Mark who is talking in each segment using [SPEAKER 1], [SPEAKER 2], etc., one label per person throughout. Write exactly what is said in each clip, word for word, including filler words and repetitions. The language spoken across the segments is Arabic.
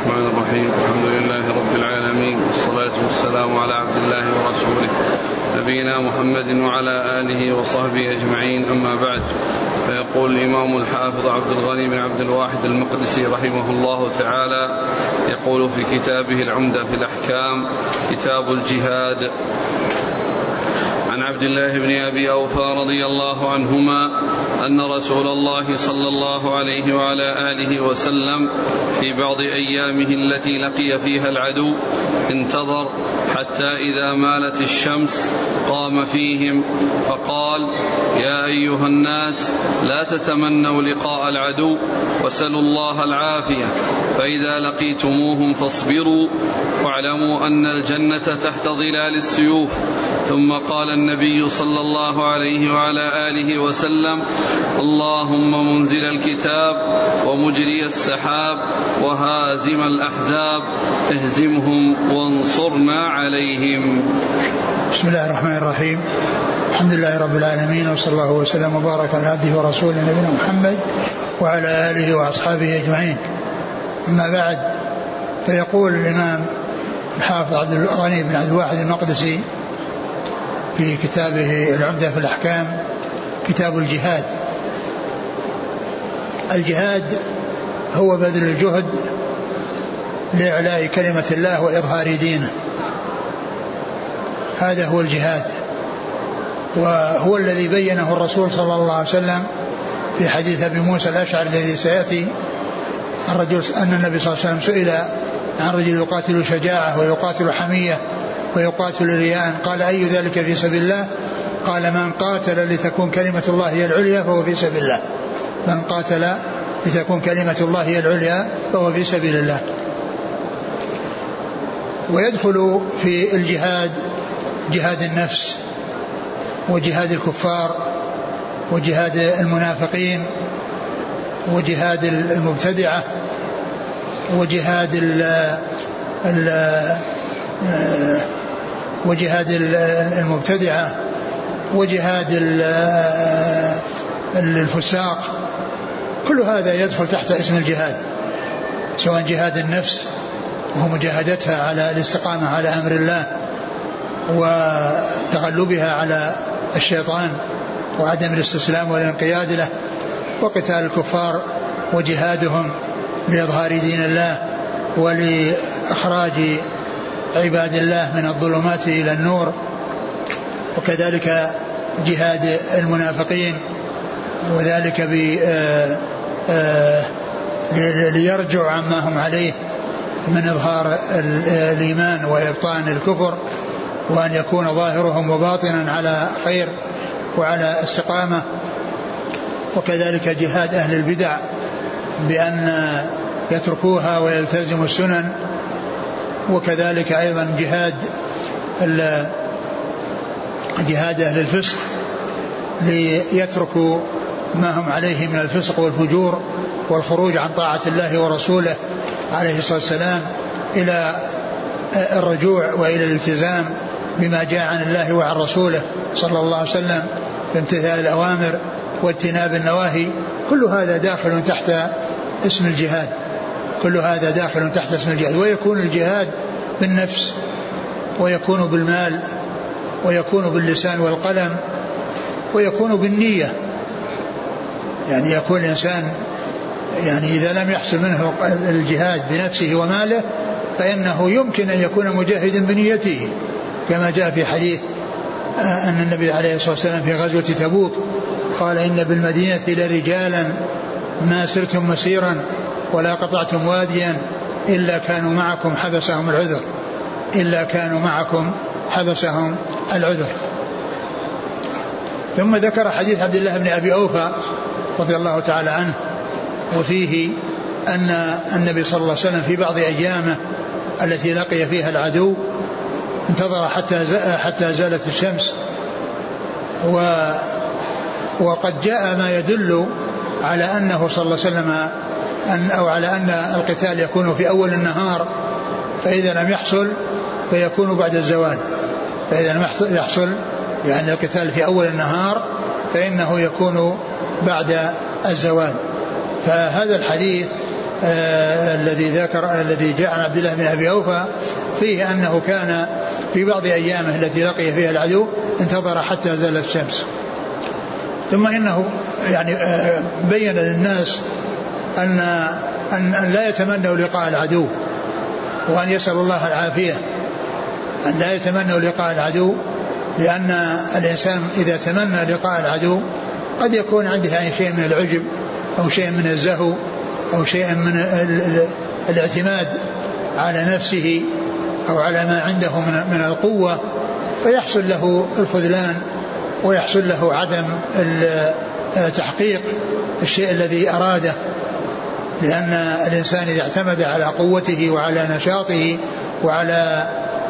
[SPEAKER 1] الرحمن الرحيم. الحمد لله رب العالمين، والصلاة والسلام على عبد الله ورسوله نبينا محمد وعلى آله وصحبه أجمعين، أما بعد. فيقول الإمام الحافظ عبد الغني بن عبد الواحد المقدسي رحمه الله تعالى، يقول في كتابه العمدة في الأحكام كتاب الجهاد: عن عبد الله بن أبي أوفى رضي الله عنهما أن رسول الله صلى الله عليه وعلى آله وسلم في بعض أيامه التي لقي فيها العدو انتظر حتى إذا مالت الشمس قام فيهم فقال: يا أيها الناس، لا تتمنوا لقاء العدو وسلوا الله العافية، فإذا لقيتموهم فاصبروا واعلموا أن الجنة تحت ظلال السيوف. ثم قال النبي صلى الله عليه وعلى آله وسلم: اللهم منزل الكتاب ومجري السحاب وهازم الأحزاب اهزمهم وانصرنا عليهم.
[SPEAKER 2] بسم الله الرحمن الرحيم. الحمد لله رب العالمين، وصلى الله وسلم وبارك على عبده ورسوله نبينا محمد وعلى آله وأصحابه أجمعين، أما بعد. فيقول الإمام الحافظ عبد الغني بن عبد الواحد المقدسي في كتابه العمدة في الأحكام كتاب الجهاد. الجهاد هو بذل الجهد لإعلاء كلمة الله وإظهار دينه، هذا هو الجهاد، وهو الذي بينه الرسول صلى الله عليه وسلم في حديث أبي موسى الأشعري الذي سيأتي. الرجل أن النبي صلى الله عليه وسلم سئل عن رجل يقاتل شجاعة ويقاتل حمية ويقاتل رياء، قال: أي ذلك في سبيل الله؟ قال: من قاتل لتكون كلمة الله هي العليا فهو في سبيل الله. من قاتل لتكون كلمة الله هي العليا فهو في سبيل الله. ويدخل في الجهاد جهاد النفس وجهاد الكفار وجهاد المنافقين وجهاد المبتدعة وجهاد ال ال وجهاد المبتدعة وجهاد الفساق. كل هذا يدخل تحت اسم الجهاد، سواء جهاد النفس وهو مجاهدتها على الاستقامة على أمر الله وتغلبها على الشيطان وعدم الاستسلام والانقياد له، وقتال الكفار وجهادهم لإظهار دين الله ولإخراج عباد الله من الظلمات إلى النور، وكذلك جهاد المنافقين، وذلك ليرجعوا عما هم عليه من إظهار الإيمان وإبطان الكفر، وأن يكون ظاهرهم وباطنا على خير وعلى استقامة. وكذلك جهاد أهل البدع بأن يتركوها ويلتزموا السنن. وكذلك أيضا جهاد جهاد أهل الفسق ليتركوا ما هم عليه من الفسق والفجور والخروج عن طاعة الله ورسوله عليه الصلاة والسلام إلى الرجوع وإلى الالتزام بما جاء عن الله وعن رسوله صلى الله عليه وسلم بامتثال الأوامر واجتناب النواهي. كل هذا داخل تحت اسم الجهاد، كل هذا داخل تحت اسم الجهاد. ويكون الجهاد بالنفس، ويكون بالمال، ويكون باللسان والقلم، ويكون بالنية. يعني يكون الإنسان يعني إذا لم يحصل منه الجهاد بنفسه وماله فإنه يمكن أن يكون مجاهدا بنيته، كما جاء في حديث أن النبي عليه الصلاة والسلام في غزوة تبوك قال: إن بالمدينة لرجالا ما سرتم مسيرا ولا قطعتم واديا إلا كانوا معكم حبسهم العذر إلا كانوا معكم حبسهم العذر. ثم ذكر حديث عبد الله بن أبي أوفى رضي الله تعالى عنه، وفيه أن النبي صلى الله عليه وسلم في بعض أيامه التي لقي فيها العدو انتظر حتى حتى زالت الشمس، و وقد جاء ما يدل على أنه صلى الله عليه وسلم أن أو على أن القتال يكون في أول النهار، فإذا لم يحصل فيكون بعد الزوال. فإذا لم يحصل يعني القتال في أول النهار فإنه يكون بعد الزوال. فهذا الحديث آه الذي ذكر الذي جاء عن عبد الله بن أبي أوفى فيه أنه كان في بعض أيامه التي لقي فيها العدو انتظر حتى زالت الشمس. ثم إنه يعني آه بين للناس أن, أن لا يتمنوا لقاء العدو وأن يسألوا الله العافية، أن لا يتمنوا لقاء العدو، لأن الإنسان إذا تمنى لقاء العدو قد يكون عنده يعني شيء من العجب أو شيء من الزهو أو شيء من الاعتماد على نفسه أو على ما عنده من القوة، فيحصل له الخذلان ويحصل له عدم تحقيق الشيء الذي أراده، لأن الإنسان إذا اعتمد على قوته وعلى نشاطه وعلى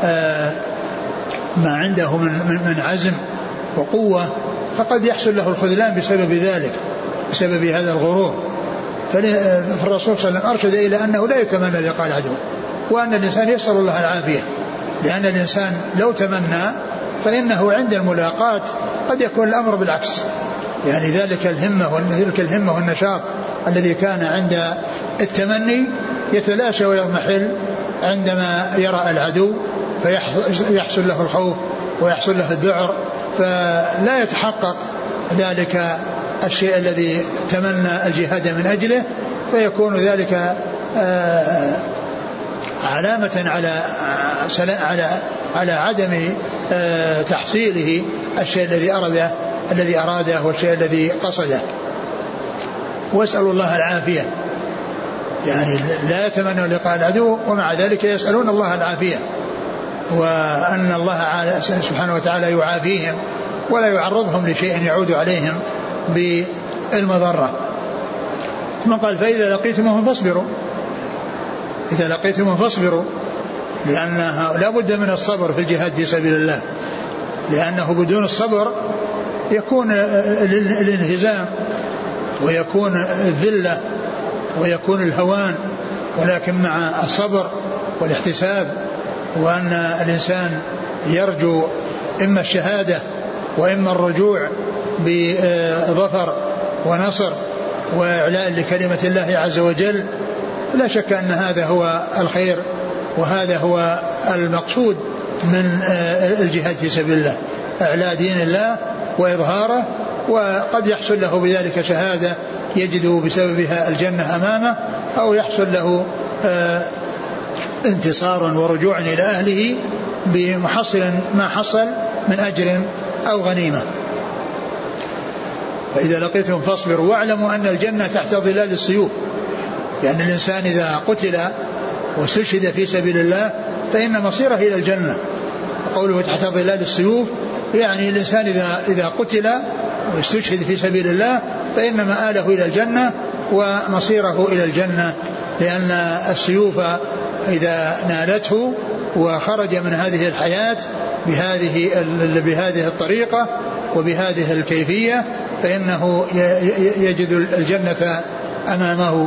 [SPEAKER 2] ما عنده من عزم وقوة فقد يحصل له الخذلان بسبب ذلك، بسبب هذا الغرور. فالرسول صلى الله عليه وسلم أرشد إلى أنه لا يتمنى لقاء العدو، وأن الإنسان يسأل الله العافية، لأن الإنسان لو تمنى فإنه عند الملاقاة قد يكون الأمر بالعكس، يعني ذلك الهمة وذلك الهمة والنشاط الذي كان عند التمني يتلاشى ويضمحل عندما يرى العدو، فيحصل له الخوف ويحصل له الذعر، فلا يتحقق ذلك الشيء الذي تمنى الجهاد من أجله، فيكون ذلك علامة على على على عدم تحصيله الشيء الذي أراده الذي أراده والشيء الذي قصده. واسأل الله العافية، يعني لا يتمنوا لقاء العدو ومع ذلك يسألون الله العافية، وأن الله سبحانه وتعالى يعافيهم ولا يعرضهم لشيء يعود عليهم بالمضرة. ثم قال فإذا لقيتموهم فاصبروا، إذا لقيتموهم فاصبروا، لأنها لا بد من الصبر في الجهاد في سبيل الله، لأنه بدون الصبر يكون الانهزام ويكون الذلة ويكون الهوان، ولكن مع الصبر والاحتساب وأن الإنسان يرجو إما الشهادة وإما الرجوع بظفر ونصر وإعلاء لكلمة الله عز وجل، لا شك أن هذا هو الخير وهذا هو المقصود من الجهاد في سبيل الله، إعلاء دين الله وإظهاره، وقد يحصل له بذلك شهادة يجد بسببها الجنة أمامه، أو يحصل له انتصارا ورجوعا إلى أهله بمحصل ما حصل من أجر أو غنيمة. فإذا لقيتم فاصبروا واعلموا أن الجنة تحت ظلال السيوف، يعني الإنسان إذا قتل واستشهد في سبيل الله فإن مصيره إلى الجنة. وقوله تحت ظلال السيوف يعني الإنسان إذا, إذا قتل واستشهد في سبيل الله فإن مآله إلى الجنة ومصيره إلى الجنة، لأن السيوف إذا نالته وخرج من هذه الحياة بهذه, بهذه الطريقة وبهذه الكيفية فإنه يجد الجنة أمامه.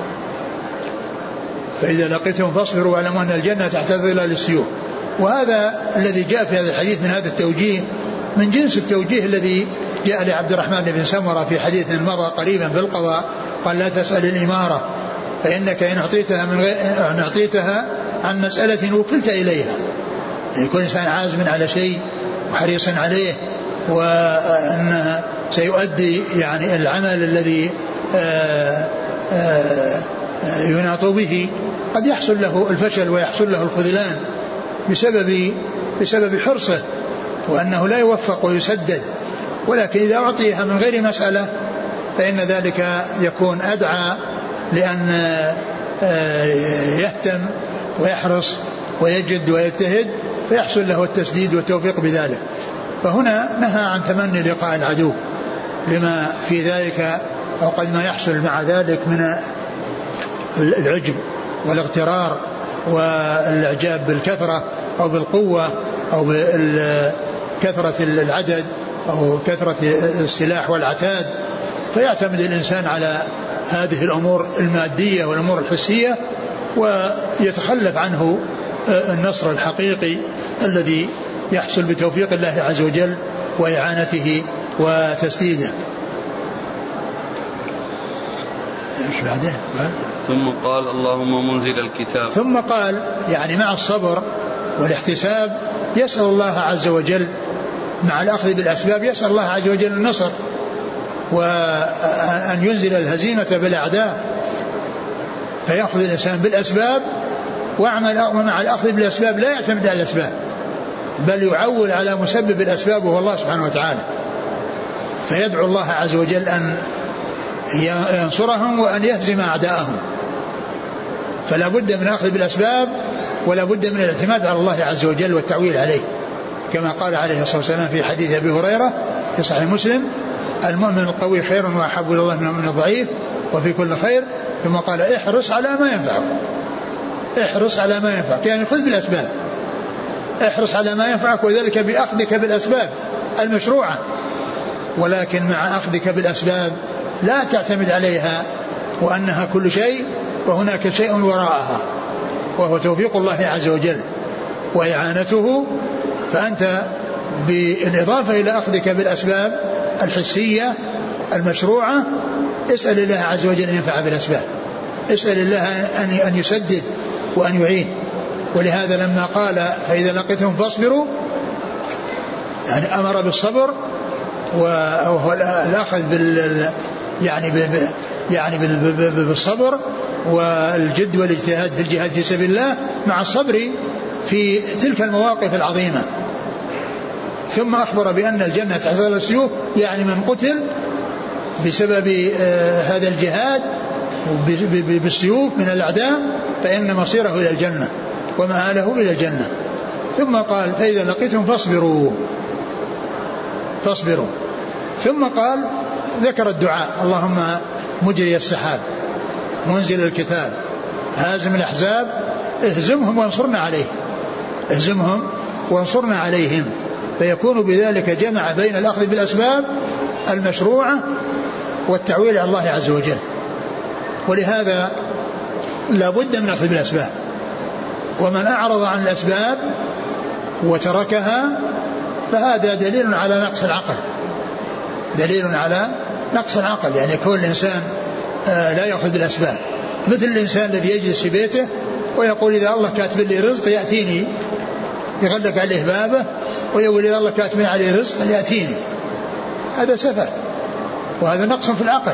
[SPEAKER 2] فإذا لقيتم فاصبروا واعلموا أن الجنة تحت ظلال السيوف. وهذا الذي جاء في هذا الحديث من هذا التوجيه من جنس التوجيه الذي جاء لعبد الرحمن بن سمرة في حديث مضى قريبا في القضاء، قال لا تسأل الإمارة فإنك إن أعطيتها, من غير إن أعطيتها عن مسألة وكلت إليها. يكون إنسان عازم على شيء وحريص عليه وأنه سيؤدي يعني العمل الذي آآ آآ يناط به، قد يحصل له الفشل ويحصل له الخذلان بسبب, بسبب حرصه وأنه لا يوفق ويسدد. ولكن إذا أعطيها من غير مسألة فإن ذلك يكون أدعى لأن يهتم ويحرص ويجد ويجتهد فيحصل له التسديد والتوفيق بذلك. فهنا نهى عن تمني لقاء العدو لما في ذلك أو قد ما يحصل مع ذلك من العجب والاغترار والإعجاب بالكثرة أو بالقوة أو بكثرة العدد أو كثرة السلاح والعتاد، فيعتمد الإنسان على هذه الأمور المادية والأمور الحسية ويتخلف عنه النصر الحقيقي الذي يحصل بتوفيق الله عز وجل وإعانته وتسديده. ايش بعده؟
[SPEAKER 1] ثم قال اللهم منزل الكتاب.
[SPEAKER 2] ثم قال يعني مع الصبر والاحتساب يسأل الله عز وجل مع الأخذ بالأسباب يسأل الله عز وجل النصر وأن ينزل الهزيمة بالأعداء، فيأخذ الإنسان بالأسباب ومع الأخذ بالأسباب لا يعتمد على الأسباب بل يعول على مسبب الأسباب وهو الله سبحانه وتعالى، فيدعو الله عز وجل أن ينصرهم وأن يهزم أعداءهم. فلا بد من أخذ بالأسباب ولا بد من الاعتماد على الله عز وجل والتعويل عليه، كما قال عليه الصلاة والسلام في حديث أبي هريرة في صحيح مسلم: المؤمن القوي خير وأحب إلى الله من المؤمن الضعيف وفي كل خير. ثم قال: احرص على ما ينفعك، احرص على ما ينفعك، يعني خذ بالأسباب، احرص على ما ينفعك، وذلك بأخذك بالأسباب المشروعة، ولكن مع أخذك بالأسباب لا تعتمد عليها وأنها كل شيء وهناك شيء وراءها وهو توفيق الله عز وجل وإعانته. فأنت بالإضافة إلى أخذك بالأسباب الحسية المشروعة اسأل الله عز وجل أن ينفع بالأسباب، اسأل الله أن يسدد وأن يعين. ولهذا لما قال فإذا لقيتهم فاصبروا يعني أمر بالصبر وهو الأخذ بال يعني ب يعني بالصبر والجد والاجتهاد في الجهاد في سبيل الله مع الصبر في تلك المواقف العظيمة. ثم أخبر بأن الجنة تحت ظل السيوف، يعني من قتل بسبب هذا الجهاد بالسيوف من الأعداء فإن مصيره إلى الجنة ومآله إلى الجنة. ثم قال فإذا لقيتم فاصبروا فاصبروا ثم قال ذكر الدعاء: اللهم مجري السحاب منزل الكتاب هازم الأحزاب اهزمهم وانصرنا عليهم، اهزمهم وانصرنا عليهم. فيكون بذلك جمع بين الأخذ بالأسباب المشروعة والتعويل على الله عز وجل. ولهذا لا بد من أخذ بالأسباب، ومن أعرض عن الأسباب وتركها فهذا دليل على نقص العقل، دليل على نقص العقل. يعني كل إنسان لا يأخذ بالأسباب، مثل الإنسان الذي يجلس في بيته ويقول إذا الله كاتب لي رزق يأتيني، يغلق عليه بابه ويقول إذا الله كاتب لي عليه رزق يأتيني، هذا سفه وهذا نقص في العقل.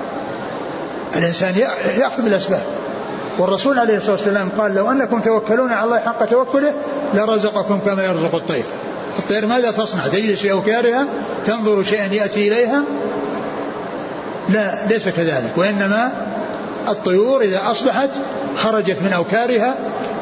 [SPEAKER 2] الإنسان يأخذ بالأسباب. والرسول عليه الصلاة والسلام قال: لو أنكم توكلون على الله حق توكله لرزقكم كما يرزق الطير. الطير ماذا تصنع؟ تجلس في أوكارها تنظر شيئا يأتي إليها؟ لا، ليس كذلك. وإنما الطيور إذا أصبحت خرجت من أوكارها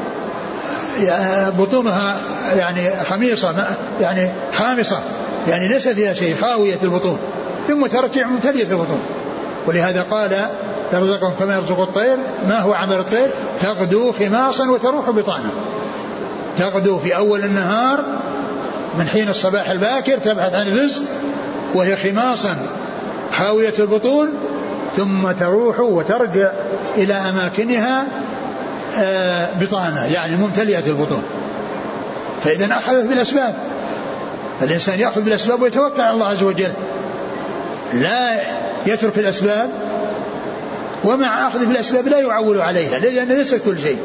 [SPEAKER 2] بطونها يعني خميصة يعني خامصة، يعني ليس فيها شيء، خاوية البطون، ثم ترجع ممتلئة البطون. ولهذا قال: يرزقكم كما يرزق الطير. ما هو عمل الطير؟ تغدو خماصا وتروح بطانا. تغدو في أول النهار من حين الصباح الباكر تبحث عن الرزق وهي خماصا خاوية البطون، ثم تروح وترجع إلى أماكنها بطانا يعني ممتلئة البطون. فإذا أخذت بالأسباب، الإنسان يأخذ بالأسباب ويتوكل على الله عز وجل، لا يترك الأسباب. ومع أخذ بالأسباب لا يعول عليها، لأن ليست كل شيء.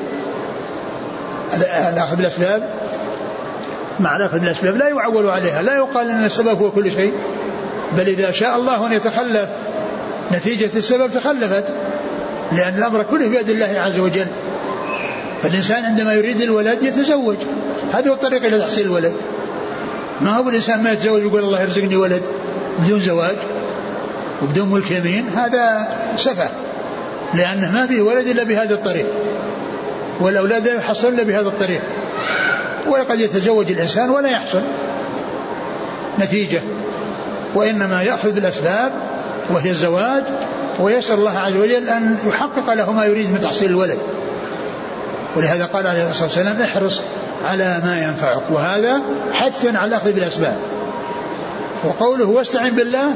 [SPEAKER 2] الأخذ بالأسباب مع الأخذ بالأسباب لا يعول عليها، لا يقال أن السبب هو كل شيء، بل إذا شاء الله أن يتخلف نتيجة السبب تخلفت، لأن الأمر كله بيد الله عز وجل. فالإنسان عندما يريد الولد يتزوج، هذا هو الطريق إلى تحصيل الولد. ما هو الإنسان ما يتزوج يقول الله يرزقني ولد بدون زواج وبدون ملك يمين، هذا سفه، لأنه ما فيه ولد إلا بهذا الطريق، والأولاد لا يحصل إلا بهذا الطريق. وقد يتزوج الإنسان ولا يحصل نتيجة، وإنما يأخذ بالأسباب وهي الزواج، ويسأل الله عز وجل أن يحقق له ما يريد من تحصيل الولد. ولهذا قال عليه الصلاة والسلام: احرص على ما ينفعك، وهذا حث على الأخذ بالأسباب. وقوله واستعن بالله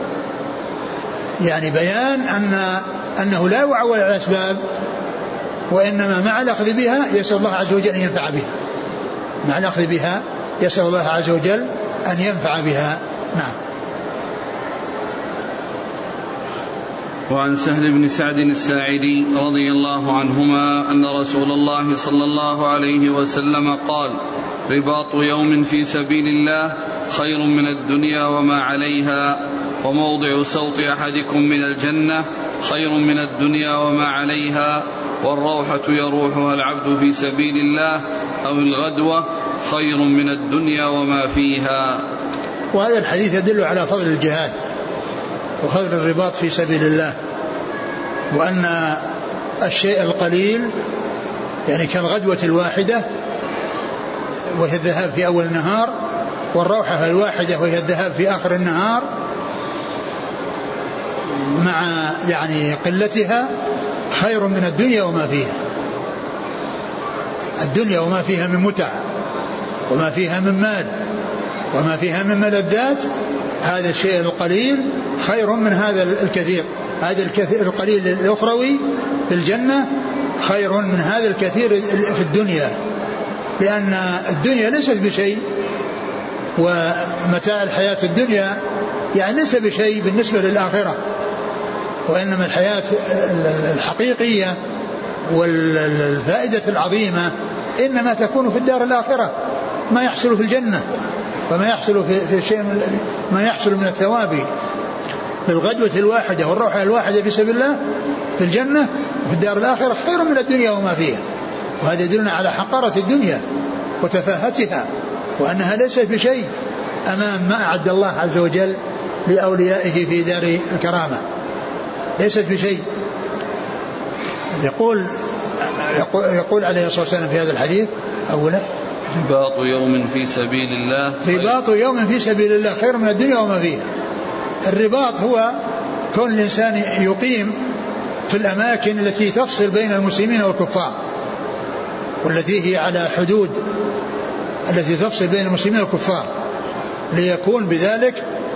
[SPEAKER 2] يعني بيان أن أنه لا يعول على الأسباب، وإنما مع الأخذ بها يسأل الله عز وجل أن ينفع بها، مع الأخذ بها يسأل الله عز وجل أن ينفع بها. نعم.
[SPEAKER 1] وعن سهل بن سعد الساعدي رضي الله عنهما أن رسول الله صلى الله عليه وسلم قال: رباط يوم في سبيل الله خير من الدنيا وما عليها، وموضع سوط أحدكم من الجنة خير من الدنيا وما عليها، والروحة يروحها العبد في سبيل الله أو الغدوة خير من الدنيا وما فيها.
[SPEAKER 2] وهذا الحديث يدل على فضل الجهاد وفضل الرباط في سبيل الله، وأن الشيء القليل يعني كالغدوة الواحدة وهي الذهاب في أول النهار، والروحة الواحدة وهي الذهاب في آخر النهار، مع يعني قلتها خير من الدنيا وما فيها. الدنيا وما فيها من متع وما فيها من مال وما فيها من ملذات، هذا الشيء القليل خير من هذا الكثير. هذا الكثير القليل الأخروي في الجنة خير من هذا الكثير في الدنيا، لأن الدنيا ليست بشيء، ومتاع الحياة الدنيا يعني ليس بشيء بالنسبة للآخرة، وإنما الحياة الحقيقية والفائدة العظيمة إنما تكون في الدار الآخرة، ما يحصل في الجنة وما يحصل في شيء ما يحصل من الثواب بالغدوة الواحدة والروحة الواحدة في سبيل الله في الجنة وفي الدار الآخرة خير من الدنيا وما فيها. وهذا يدلنا على حقارة الدنيا وتفاهتها، وأنها ليست بشيء أمام ما أعد الله عز وجل لأوليائه في دار الكرامة، ليست بشيء. يقول يقول عليه الصلاة والسلام في هذا الحديث: أولا
[SPEAKER 1] رباط يوم في سبيل الله
[SPEAKER 2] رباط يوم في سبيل الله خير من الدنيا وما فيها. الرباط هو كون الإنسان يقيم في الأماكن التي تفصل بين المسلمين والكفار، والتي هي على حدود التي تفصل بين المسلمين والكفار، ليكون بذلك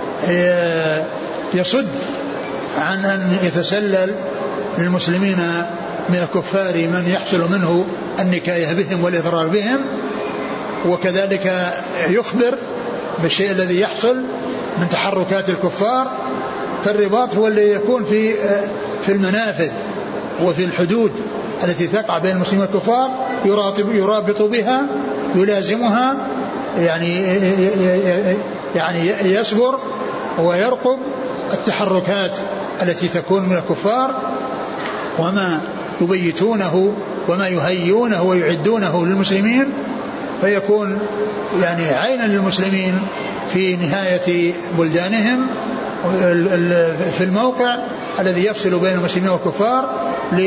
[SPEAKER 2] يصد عن أن يتسلل للمسلمين من الكفار من يحصل منه النكاية بهم والإضرار بهم، وكذلك يخبر بالشيء الذي يحصل من تحركات الكفار. فالرباط هو الذي يكون في في المنافذ وفي الحدود التي تقع بين المسلمين والكفار، يرابط بها يلازمها، يعني يعني يصبر ويرقب التحركات التي تكون من الكفار وما يبيتونه وما يهيئونه ويعدونه للمسلمين، فيكون يعني عينا للمسلمين في نهاية بلدانهم في الموقع الذي يفصل بين المسلمين والكفار،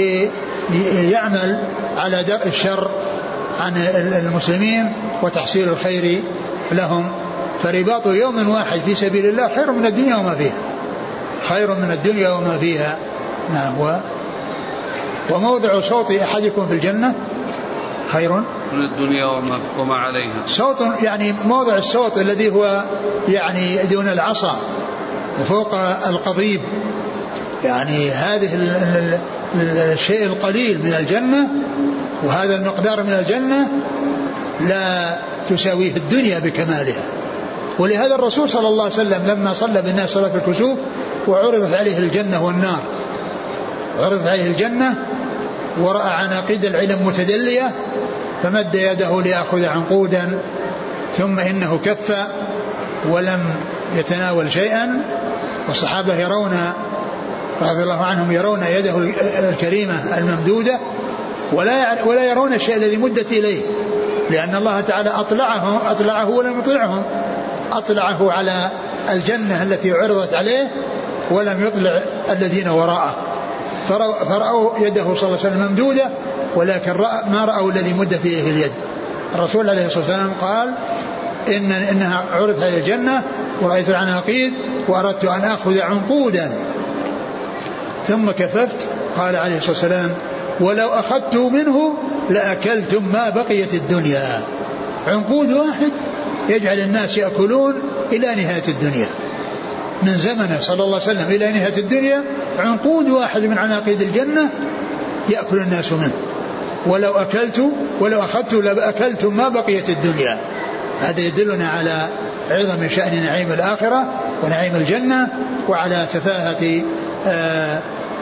[SPEAKER 2] ليعمل على درء الشر عن المسلمين وتحصيل الخير لهم. فرباط يوم واحد في سبيل الله خير من الدنيا وما فيها، خير من الدنيا وما فيها. نعم. وموضع صوت أحدكم في الجنة خير
[SPEAKER 1] من الدنيا وما عليها. صوت
[SPEAKER 2] يعني موضع الصوت الذي هو يعني دون العصا فوق القضيب، يعني هذه الشيء القليل من الجنة وهذا المقدار من الجنة لا تساويه الدنيا بكمالها. ولهذا الرسول صلى الله عليه وسلم لما صلى بالناس صلاة الكسوف وعرضت عليه الجنة والنار، عرضت عليه الجنة ورأى عناقيد العلم متدلية فمد يده ليأخذ عنقودا، ثم إنه كف ولم يتناول شيئا، والصحابة يرون رضي الله عنهم يرون يده الكريمة الممدودة ولا ولا يرون الشيء الذي مدت إليه، لأن الله تعالى أطلعه أطلعه ولم يطلعهم، أطلعه على الجنة التي عرضت عليه ولم يطلع الذين وراءه، فرأوا يده صلى الله عليه وسلم ممدودة ولكن رأى ما رأوا الذي مدت إليه اليد. الرسول عليه الصلاة والسلام قال إن إنها عرضت على الجنة ورأيت العناقيد وأردت أن أخذ عنقودا ثم كففت. قال عليه الصلاة والسلام ولو أخذت منه لأكلتم ما بقيت الدنيا. عنقود واحد يجعل الناس يأكلون إلى نهاية الدنيا، من زمنه صلى الله عليه وسلم إلى نهاية الدنيا عنقود واحد من عناقيد الجنة يأكل الناس منه. ولو أكلت ولو أخذت لأكلتم ما بقيت الدنيا. هذا يدلنا على عظم شأن نعيم الآخرة ونعيم الجنة، وعلى تفاهة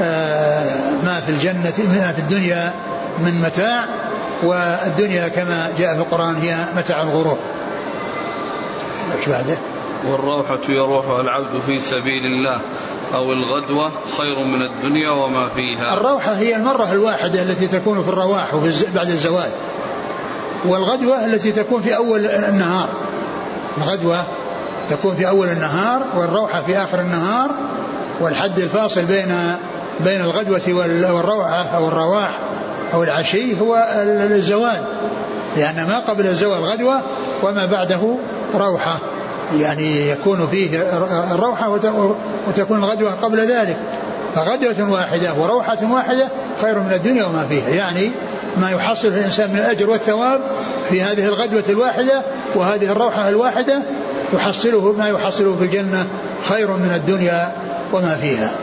[SPEAKER 2] ما في الجنة ما في الدنيا من متاع، والدنيا كما جاء في القرآن هي متاع الغرور. ايش بعده؟
[SPEAKER 1] والروحة يروحها العبد في سبيل الله أو الغدوة خير من الدنيا وما فيها.
[SPEAKER 2] الروحة هي المرة الواحدة التي تكون في الرواح وفي بعد الزوال، والغدوة التي تكون في أول النهار. الغدوة تكون في أول النهار والروحة في آخر النهار، والحد الفاصل بين بين الغدوة والروحة أو الرواح أو العشي هو الزوال، لأن ما قبل الزوال غدوة وما بعده روحة، يعني يكون فيه الروحة وتكون الغدوة قبل ذلك. فغدوة واحدة وروحة واحدة خير من الدنيا وما فيها، يعني ما يحصل الإنسان من الأجر والثواب في هذه الغدوة الواحدة وهذه الروحة الواحدة يحصله ما يحصله في الجنة خير من الدنيا وما فيها.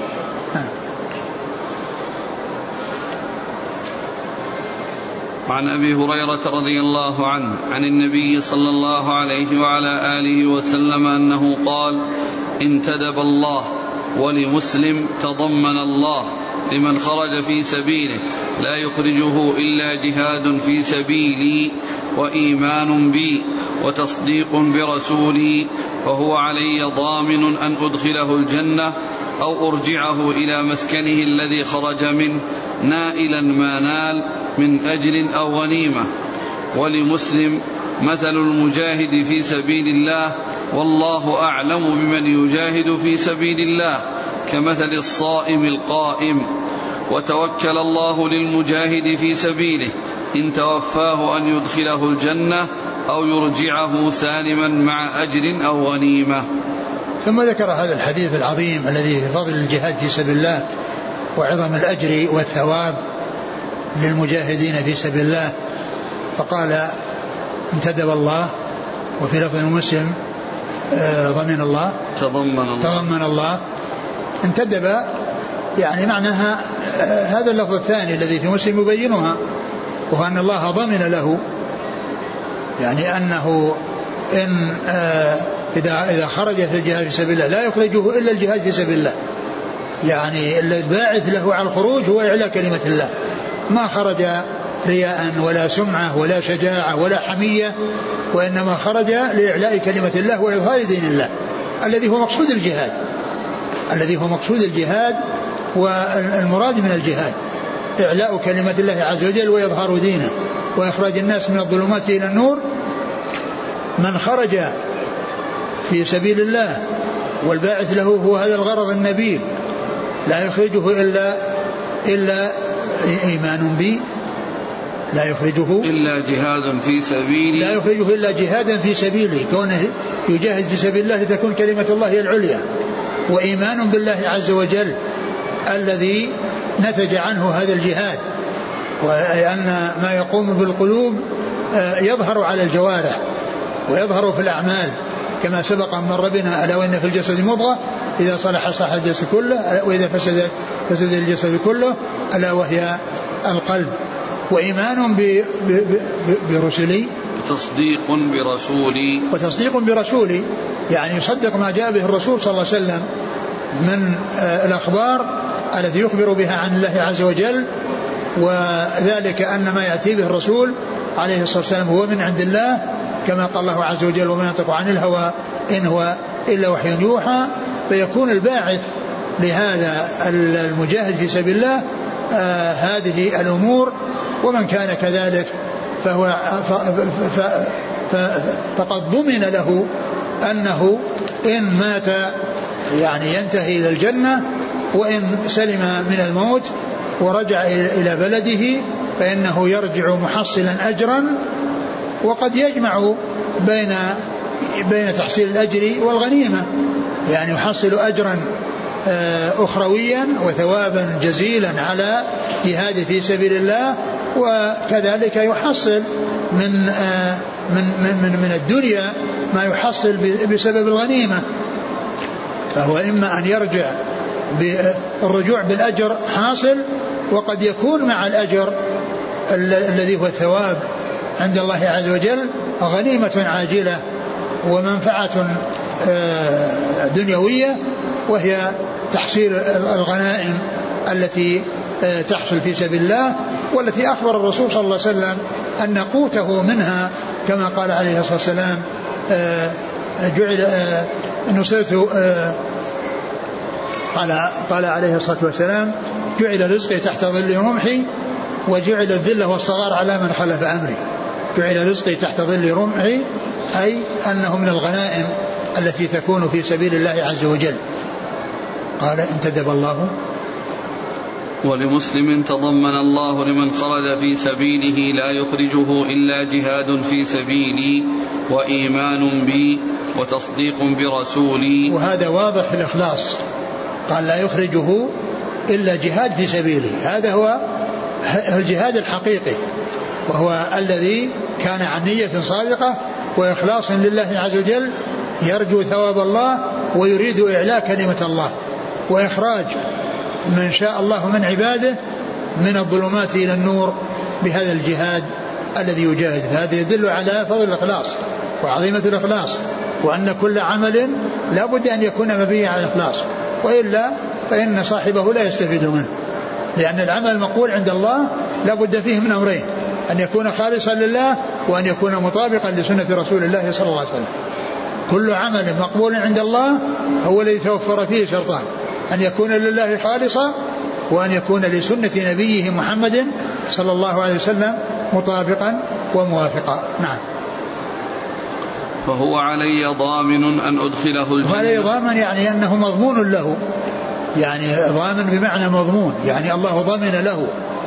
[SPEAKER 1] عن أبي هريرة رضي الله عنه عن النبي صلى الله عليه وعلى آله وسلم أنه قال: انتدب الله ولمسلم تضمن الله لمن خرج في سبيله لا يخرجه إلا جهاد في سبيلي وإيمان بي وتصديق برسولي، فهو علي ضامن أن أدخله الجنة أو أرجعه إلى مسكنه الذي خرج منه نائلا ما نال من أجر أو غنيمة. ولمسلم: مثل المجاهد في سبيل الله والله أعلم بمن يجاهد في سبيل الله كمثل الصائم القائم، وتوكل الله للمجاهد في سبيله إن توفاه أن يدخله الجنة أو يرجعه سالما مع أجر أو غنيمة.
[SPEAKER 2] ثم ذكر هذا الحديث العظيم الذي في فضل الجهاد في سبيل الله وعظم الأجر والثواب للمجاهدين في سبيل الله، فقال: انتدب الله، وفي لفظ مسلم ضمن الله
[SPEAKER 1] تضمن الله,
[SPEAKER 2] تضمن الله. انتدب يعني معناها هذا اللفظ الثاني الذي في مسلم يبينها، وهو أن الله ضمن له، يعني أنه إن إذا إذا خرج في الجهاد في سبيل الله لا يخرجه إلا الجهاد في سبيل الله، يعني الباعث له على الخروج هو إعلاء كلمة الله، ما خرج رياء ولا سمعة ولا شجاعة ولا حمية، وإنما خرج لإعلاء كلمة الله وإظهار دين الله الذي هو مقصود الجهاد، الذي هو مقصود الجهاد والمراد من الجهاد إعلاء كلمة الله عز وجل وإظهار دينه وإخراج الناس من الظلمات إلى النور. من خرج في سبيل الله والباعث له هو هذا الغرض النبيل لا يخرجه إلا إلا إيمان بي، لا يخرجه
[SPEAKER 1] إلا جهاد في سبيلي،
[SPEAKER 2] لا يخرجه إلا جهادا في سبيلي، كونه يجاهد في سبيل الله لتكون كلمة الله هي العليا، وإيمان بالله عز وجل الذي نتج عنه هذا الجهاد، ولأن ما يقوم بالقلوب يظهر على الجوارح ويظهر في الأعمال كما سبق أن مر بنا: ألا وإن في الجسد مضغة إذا صلح صح الجسد كله وإذا فسد فسد الجسد كله ألا وهي القلب. وإيمان برسلي،
[SPEAKER 1] تصديق برسولي،
[SPEAKER 2] وتصديق برسولي يعني يصدق ما جاء به الرسول صلى الله عليه وسلم من الأخبار التي يخبر بها عن الله عز وجل، وذلك أن ما يأتي به الرسول عليه الصلاة والسلام هو من عند الله كما قال الله عز وجل: وما ينطق عن الهوى إن هو إلا وحي يوحى. فيكون الباعث لهذا المجاهد في سبيل الله آه هذه الأمور، ومن كان كذلك فهو ف ف ف فقد ضمن له أنه إن مات يعني ينتهي إلى الجنة، وإن سلم من الموت ورجع إلى بلده فإنه يرجع محصلا أجرا. وقد يجمع بين بين تحصيل الأجر والغنيمة، يعني يحصل أجرا أخرويا وثوابا جزيلا على جهاد في سبيل الله، وكذلك يحصل من من من من الدنيا ما يحصل بسبب الغنيمة. فهو إما أن يرجع بالرجوع بالأجر حاصل، وقد يكون مع الأجر الذي هو الثواب عند الله عز وجل غنيمة عاجلة ومنفعة دنيوية، وهي تحصيل الغنائم التي تحصل في سبيل الله، والتي أخبر الرسول صلى الله عليه وسلم أن قوته منها كما قال عليه الصلاة والسلام جعل نصرت قال, قال عليه الصلاة والسلام جعل رزقي تحت ظل رمحي وجعل الذل والصغار على من خلف أمري. جعل رزقي تحت ظل رمحي أي أنه من الغنائم التي تكون في سبيل الله عز وجل. قال انتدب الله.
[SPEAKER 1] ولمسلم تضمن الله لمن خرج في سبيله لا يخرجه إلا جهاد في سبيلي وإيمان بي وتصديق برسولي.
[SPEAKER 2] وهذا واضح في الإخلاص، قال لا يخرجه إلا جهاد في سبيله، هذا هو الجهاد الحقيقي، وهو الذي كان عن نية صادقة وإخلاص لله عز وجل، يرجو ثواب الله ويريد إعلاء كلمة الله وإخراج من شاء الله من عباده من الظلمات إلى النور بهذا الجهاد الذي يجاهد. هذا يدل على فضل الإخلاص وعظيمة الإخلاص، وأن كل عمل لا بد أن يكون مبنيا على الإخلاص، وإلا فإن صاحبه لا يستفيد منه، لأن العمل مقبول عند الله لا بد فيه من أمرين: أن يكون خالصا لله وأن يكون مطابقا لسنة رسول الله صلى الله عليه وسلم. كل عمل مقبول عند الله هو الذي توفر فيه شرطان: أن يكون لله خالصا وأن يكون لسنة نبيه محمد صلى الله عليه وسلم مطابقا وموافقا. نعم.
[SPEAKER 1] فهو علي ضامن أن أدخله الجنة.
[SPEAKER 2] وعلي ضامن يعني أنه مضمون له، يعني ضامن بمعنى مضمون، يعني الله ضمن له،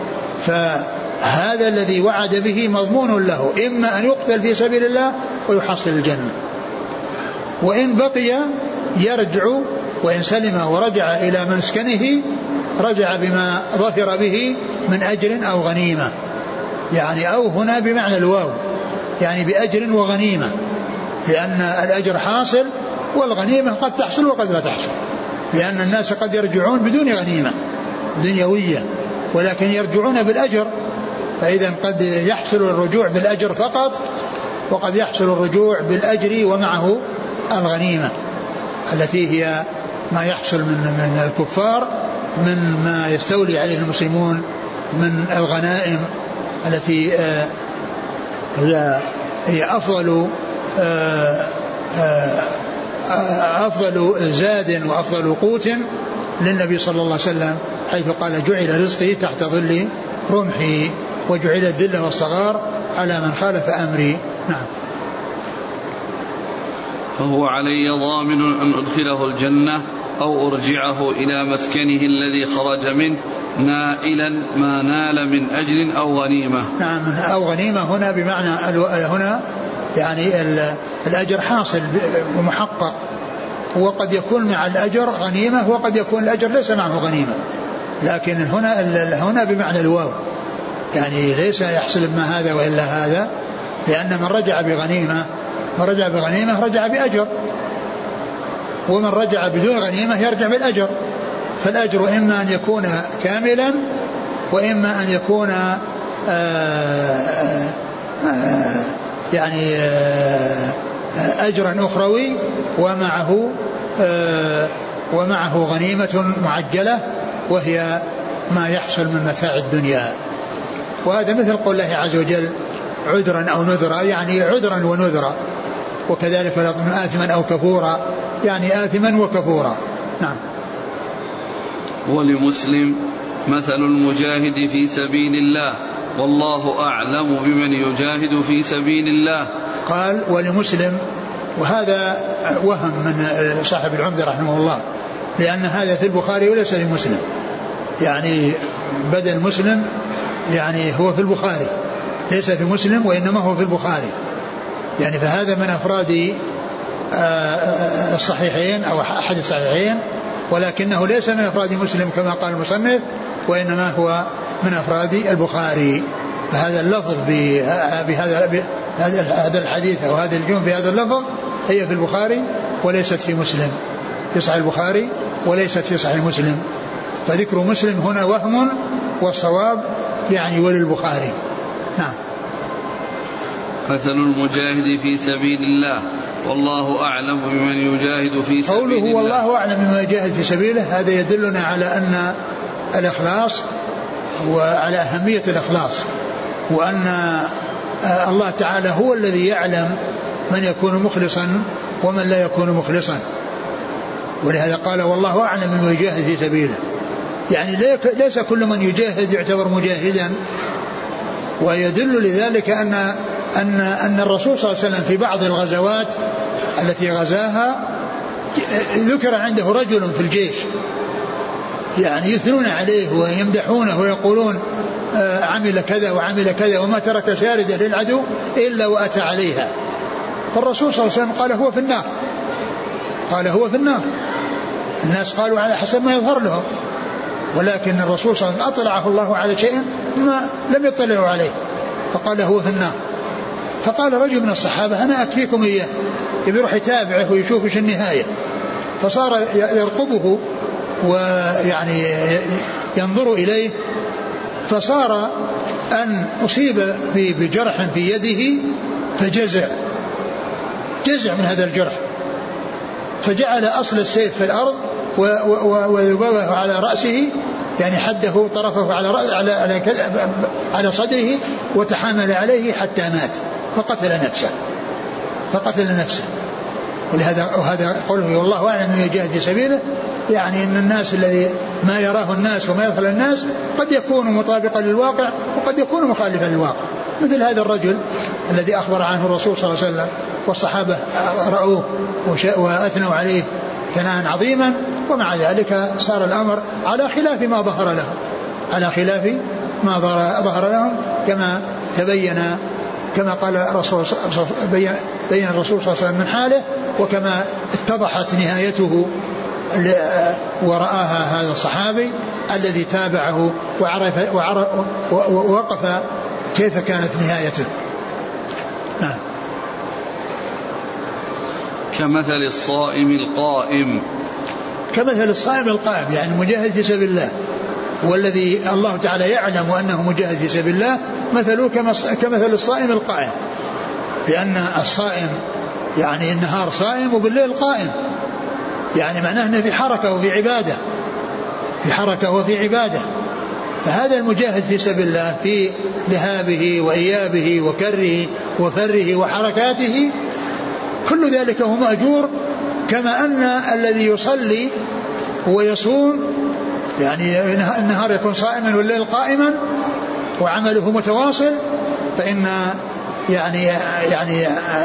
[SPEAKER 2] فهذا الذي وعد به مضمون له، إما أن يقتل في سبيل الله ويحصل الجنة، وإن بقي يرجع، وإن سلم ورجع إلى مسكنه رجع بما ظفر به من أجر أو غنيمة، يعني أو هنا بمعنى الواو، يعني بأجر وغنيمة، لأن الأجر حاصل والغنيمة قد تحصل وقد لا تحصل، لأن الناس قد يرجعون بدون غنيمة دنيوية ولكن يرجعون بالأجر، فإذا قد يحصل الرجوع بالأجر فقط، وقد يحصل الرجوع بالأجر ومعه الغنيمة التي هي ما يحصل من من الكفار من ما يستولي عليه المسلمون من الغنائم التي هي هي أفضل أفضل زاد وأفضل قوت للنبي صلى الله عليه وسلم، حيث قال جعل رزقي تحت ظل رمحي وجعل الذل والصغار على من خالف أمري. نعم.
[SPEAKER 1] فهو علي ضامن أن أدخله الجنة أو أرجعه إلى مسكنه الذي خرج منه نائلا ما نال من أجر أو غنيمة.
[SPEAKER 2] نعم. أو غنيمة هنا بمعنى هنا يعني الأجر حاصل ومحقق، وقد يكون مع الأجر غنيمة وقد يكون الأجر ليس معه غنيمة، لكن هنا هنا بمعنى الواو، يعني ليس يحصل ما هذا وإلا هذا، لأن من رجع بغنيمة من رجع بغنيمة رجع بأجر، ومن رجع بدون غنيمة يرجع بالأجر، فالأجر إما أن يكون كاملا وإما أن يكون آآ آآ يعني أجرا أخروي ومعه ومعه غنيمة معجلة وهي ما يحصل من متاع الدنيا. وهذا مثل قول الله عز وجل عذرا أو نذرا، يعني عذرا ونذرا، وكذلك فلا تكن آثما أو كفورا، يعني آثما وكفورا. نعم.
[SPEAKER 1] ولمسلم مثل المجاهد في سبيل الله والله أعلم بمن يجاهد في سبيل الله.
[SPEAKER 2] قال ولمسلم، وهذا وهم من صاحب العمدة رحمه الله، لأن هذا في البخاري وليس في مسلم، يعني بدل مسلم يعني هو في البخاري ليس في مسلم وإنما هو في البخاري، يعني فهذا من أفراد الصحيحين أو أحد الصحيحين، ولكنه ليس من أفراد مسلم كما قال المصنف، وإنما هو من أفراد البخاري. فهذا اللفظ بهذا هذا الحديث أو هذا الجملة بهذا اللفظ هي في البخاري وليست في مسلم، في صحيح البخاري وليست في صحيح مسلم، فذكر مسلم هنا وهم والصواب يعني وللبخاري. نعم.
[SPEAKER 1] مثل المجاهد في سبيل الله والله أعلم بمن يجاهد في سبيل الله.
[SPEAKER 2] قوله والله أعلم بمن يجاهد في سبيله هذا يدلنا على أن الإخلاص وعلى أهمية الإخلاص، وأن الله تعالى هو الذي يعلم من يكون مخلصا ومن لا يكون مخلصا. ولهذا قال والله أعلم من يجاهد في سبيله، يعني ليس كل من يجاهد يعتبر مجاهدا. ويدل لذلك أن أن أن الرسول صلى الله عليه وسلم في بعض الغزوات التي غزاها ذكر عنده رجل في الجيش يعني يثنون عليه ويمدحونه ويقولون عمل كذا وعمل كذا وما ترك شاردة للعدو إلا وأتى عليها. فالرسول صلى الله عليه وسلم قال هو في النار، قال هو في النار. الناس قالوا على حسب ما يظهر لهم، ولكن الرسول صلى الله عليه وسلم أطلعه الله على شيء ما لم يطلعوا عليه، فقال هو في النار. فقال رجل من الصحابة أنا أكفيكم إياه، يروح يتابعه ويشوف ايش النهاية. فصار يرقبه ويعني ينظر إليه، فصار أن أصيب بجرح في يده فجزع جزع من هذا الجرح، فجعل أصل السيف في الأرض ويبوه على رأسه، يعني حده طرفه على على على, على صدره وتحامل عليه حتى مات فقتل نفسه فقتل نفسه. ولهذا وهذا قوله والله أعلم من يجاهد في سبيله، يعني أن الناس الذي ما يراه الناس وما يظهر الناس قد يكون مطابقا للواقع وقد يكون مخالفا للواقع، مثل هذا الرجل الذي أخبر عنه الرسول صلى الله عليه وسلم والصحابة رأوه وأثنوا عليه ثناء عظيما، ومع ذلك صار الأمر على خلاف ما ظهر لهم على خلاف ما ظهر لهم كما تبين كما قال الرسول بين, بين الرسول صلى الله عليه وسلم من حاله، وكما اتضحت نهايته ورآها هذا الصحابي الذي تابعه وعرف وعرف ووقف كيف كانت نهايته. نعم.
[SPEAKER 1] كمثل الصائم القائم
[SPEAKER 2] كمثل الصائم القائم يعني مجاهد في سبيل الله، والذي الله تعالى يعلم أنه مجاهد في سبيل الله مثله كمثل الصائم القائم، لأن الصائم يعني النهار صائم وبالليل قائم، يعني معناه أنه في حركة وفي عبادة في حركة وفي عبادة. فهذا المجاهد في سبيل الله في ذهابه وإيابه وكره وفره وحركاته كل ذلك هو مأجور، كما أن الذي يصلي ويصوم يعني النهار يكون صائما والليل قائما وعمله متواصل، فإن يعني يعني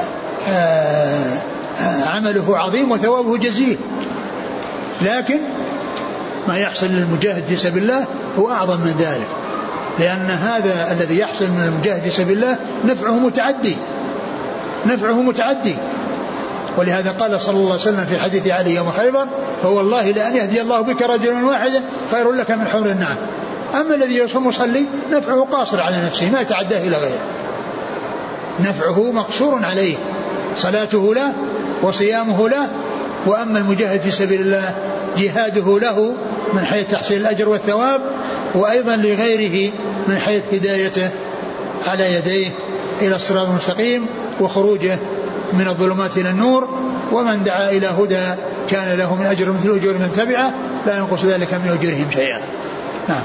[SPEAKER 2] عمله عظيم وثوابه جزيل. لكن ما يحصل للمجاهد في سبيل الله هو أعظم من ذلك، لأن هذا الذي يحصل من المجاهد في سبيل الله نفعه متعدي نفعه متعدي ولهذا قال صلى الله عليه وسلم في حديث علي يوم خيبر فوالله لأن يهدي الله بك رجلا واحدا خير لك من حمر النعم. أما الذي يصوم ويصلي نفعه قاصر على نفسه ما يتعداه إلى غيره، نفعه مقصور عليه، صلاته له وصيامه له. وأما المجاهد في سبيل الله جهاده له من حيث تحصيل الأجر والثواب، وأيضا لغيره من حيث هدايته على يديه إلى الصراط المستقيم وخروجه من الظلمات إلى النور. ومن دعا إلى هدى كان له من أجر مثل أجور من تبعه لا ينقص ذلك من أجورهم شيئا. نعم.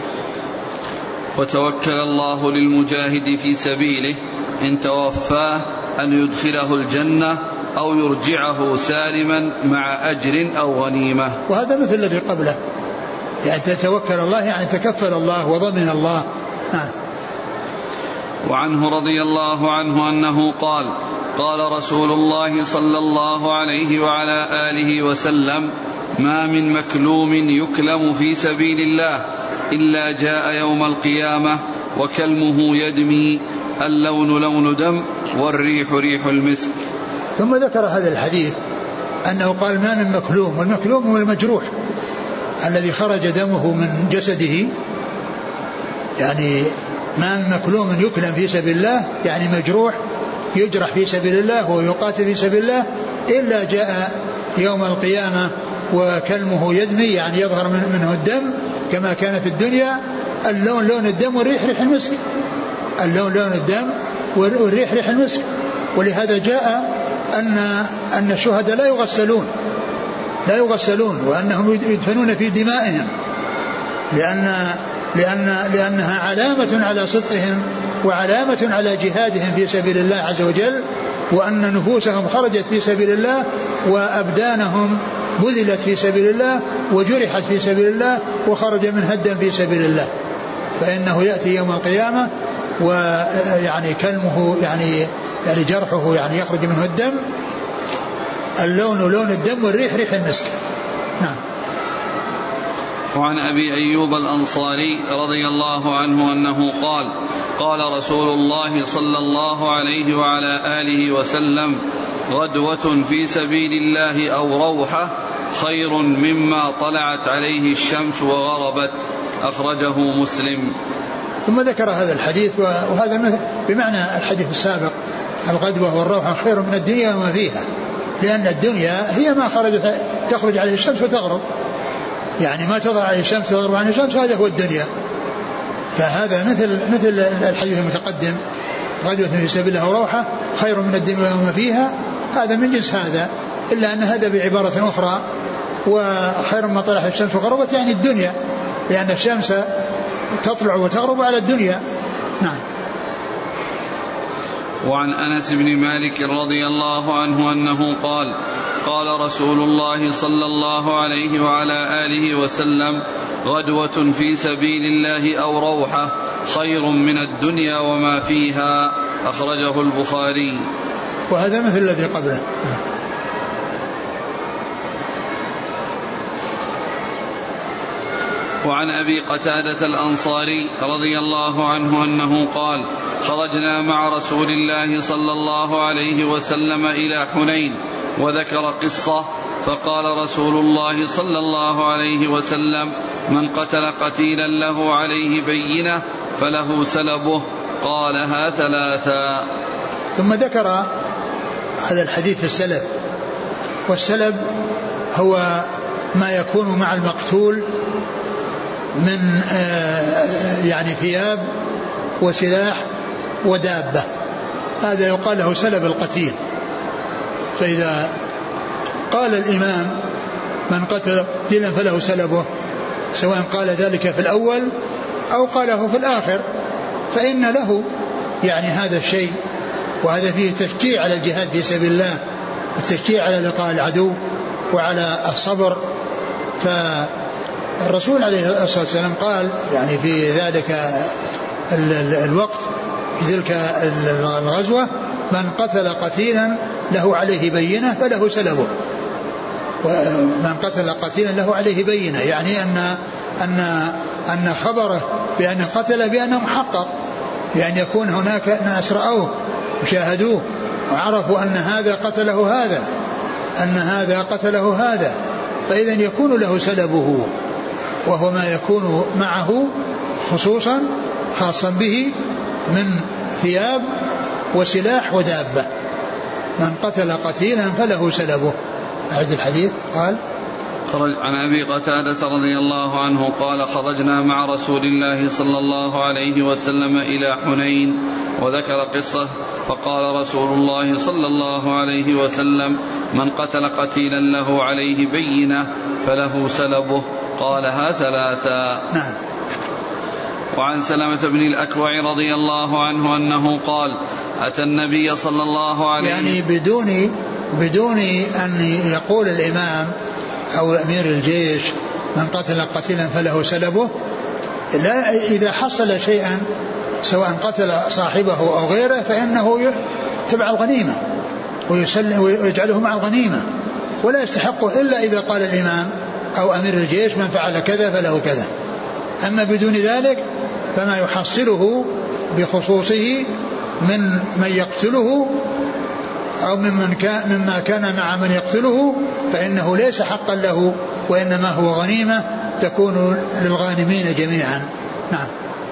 [SPEAKER 1] وتوكل الله للمجاهد في سبيله إن توفاه أن يدخله الجنة أو يرجعه سالما مع أجر أو غنيمة.
[SPEAKER 2] وهذا مثل الذي قبله، يعني تتوكل الله يعني تكفل الله وضمن الله. نعم.
[SPEAKER 1] وعنه رضي الله عنه أنه قال قال رسول الله صلى الله عليه وعلى آله وسلم ما من مكلوم يكلم في سبيل الله إلا جاء يوم القيامة وكلمه يدمي اللون لون دم والريح ريح المسك.
[SPEAKER 2] ثم ذكر هذا الحديث أنه قال ما من مكلوم، والمكلوم هو المجروح الذي خرج دمه من جسده، يعني ما من مكلوم يكلم في سبيل الله يعني مجروح يجرح في سبيل الله ويقاتل في سبيل الله إلا جاء يوم القيامة وكلمه يدمي يعني يظهر منه الدم كما كان في الدنيا، اللون لون الدم والريح ريح المسك، اللون لون الدم والريح ريح المسك. ولهذا جاء أن أن الشهداء لا يغسلون لا يغسلون وأنهم يدفنون في دمائهم لأن لأن لأنها علامة على صدقهم وعلامة على جهادهم في سبيل الله عز وجل، وأن نفوسهم خرجت في سبيل الله وأبدانهم بذلت في سبيل الله وجرحت في سبيل الله وخرج من هدم في سبيل الله. فإنه يأتي يوم القيامة ويعني كلمه يعني يعني جرحه يعني يخرج منه الدم، اللون لون الدم والريح ريح المسك. نعم.
[SPEAKER 1] وعن أبي أيوب الأنصاري رضي الله عنه أنه قال قال رسول الله صلى الله عليه وعلى آله وسلم غدوة في سبيل الله أو روحة خير مما طلعت عليه الشمس وغربت، أخرجه مسلم.
[SPEAKER 2] ثم ذكر هذا الحديث وهذا بمعنى الحديث السابق، الغدوة والروحة خير من الدنيا وما فيها، لأن الدنيا هي ما خرجت تخرج عليه الشمس وتغرب، يعني ما تظهر عليه الشمس تغرب عن الشمس، هذا هو الدنيا. فهذا مثل مثل الحديث المتقدم غدوة في سبيل الله وروحة خير من الدنيا وما فيها، هذا من جنس هذا، إلا أن هذا بعبارة أخرى وخير ما طلعت الشمس وغربت يعني الدنيا، لأن الشمس تطلع وتغرب على الدنيا. نعم.
[SPEAKER 1] وعن أنس بن مالك رضي الله عنه أنه قال قال رسول الله صلى الله عليه وعلى آله وسلم غدوة في سبيل الله أو روحة خير من الدنيا وما فيها، أخرجه البخاري.
[SPEAKER 2] وهذا مثل الذي قبله.
[SPEAKER 1] وعن أبي قتادة الأنصاري رضي الله عنه أنه قال خرجنا مع رسول الله صلى الله عليه وسلم إلى حنين، وذكر قصة فقال رسول الله صلى الله عليه وسلم من قتل قتيلا له عليه بينة فله سلبه، قالها ثلاثا.
[SPEAKER 2] ثم ذكر هذا الحديث في السلب، والسلب هو ما يكون مع المقتول من يعني ثياب وسلاح ودابة، هذا يقال له سلب القتيل. فإذا قال الإمام من قتل قتيلا فله سلبه، سواء قال ذلك في الأول أو قاله في الآخر، فإن له يعني هذا الشيء، وهذا فيه تشجيع على الجهاد في سبيل الله، والتشجيع على لقاء العدو وعلى الصبر. فالرسول عليه الصلاة والسلام قال يعني في ذلك الوقت في تلك الغزوة من قتل قتيلا له عليه بينة فله سلبه. ومن قتل قتيلا له عليه بينة يعني أن أن أن خبره بأن قتل بأنه محقق، بأن يكون هناك ناس رأوه وشاهدوه وعرفوا أن هذا قتله هذا أن هذا قتله هذا، فإذا يكون له سلبه، وهو ما يكون معه خصوصا خاصا به من ثياب وسلاح ودابة. من قتل قتيلا فله سلبه. أعد الحديث. قال
[SPEAKER 1] خرج عن أبي قتادة رضي الله عنه قال خرجنا مع رسول الله صلى الله عليه وسلم إلى حنين، وذكر قصة فقال رسول الله صلى الله عليه وسلم من قتل قتيلا له عليه بينة فله سلبه، قالها ثلاثا.
[SPEAKER 2] نعم.
[SPEAKER 1] وعن سلمة بن الأكوع رضي الله عنه أنه قال أتى النبي صلى الله عليه
[SPEAKER 2] يعني بدون بدون أن يقول الإمام أو أمير الجيش من قتل قتيلا فله سلبه، لا، إذا حصل شيئا سواء قتل صاحبه أو غيره فإنه تبع الغنيمة ويجعله مع الغنيمة، ولا يستحقه إلا إذا قال الإمام أو أمير الجيش من فعل كذا فله كذا. أما بدون ذلك فما يحصله بخصوصه من من يقتله أو ممن كان مما كان مع من يقتله فإنه ليس حقا له، وإنما هو غنيمة تكون للغانمين جميعا. نعم.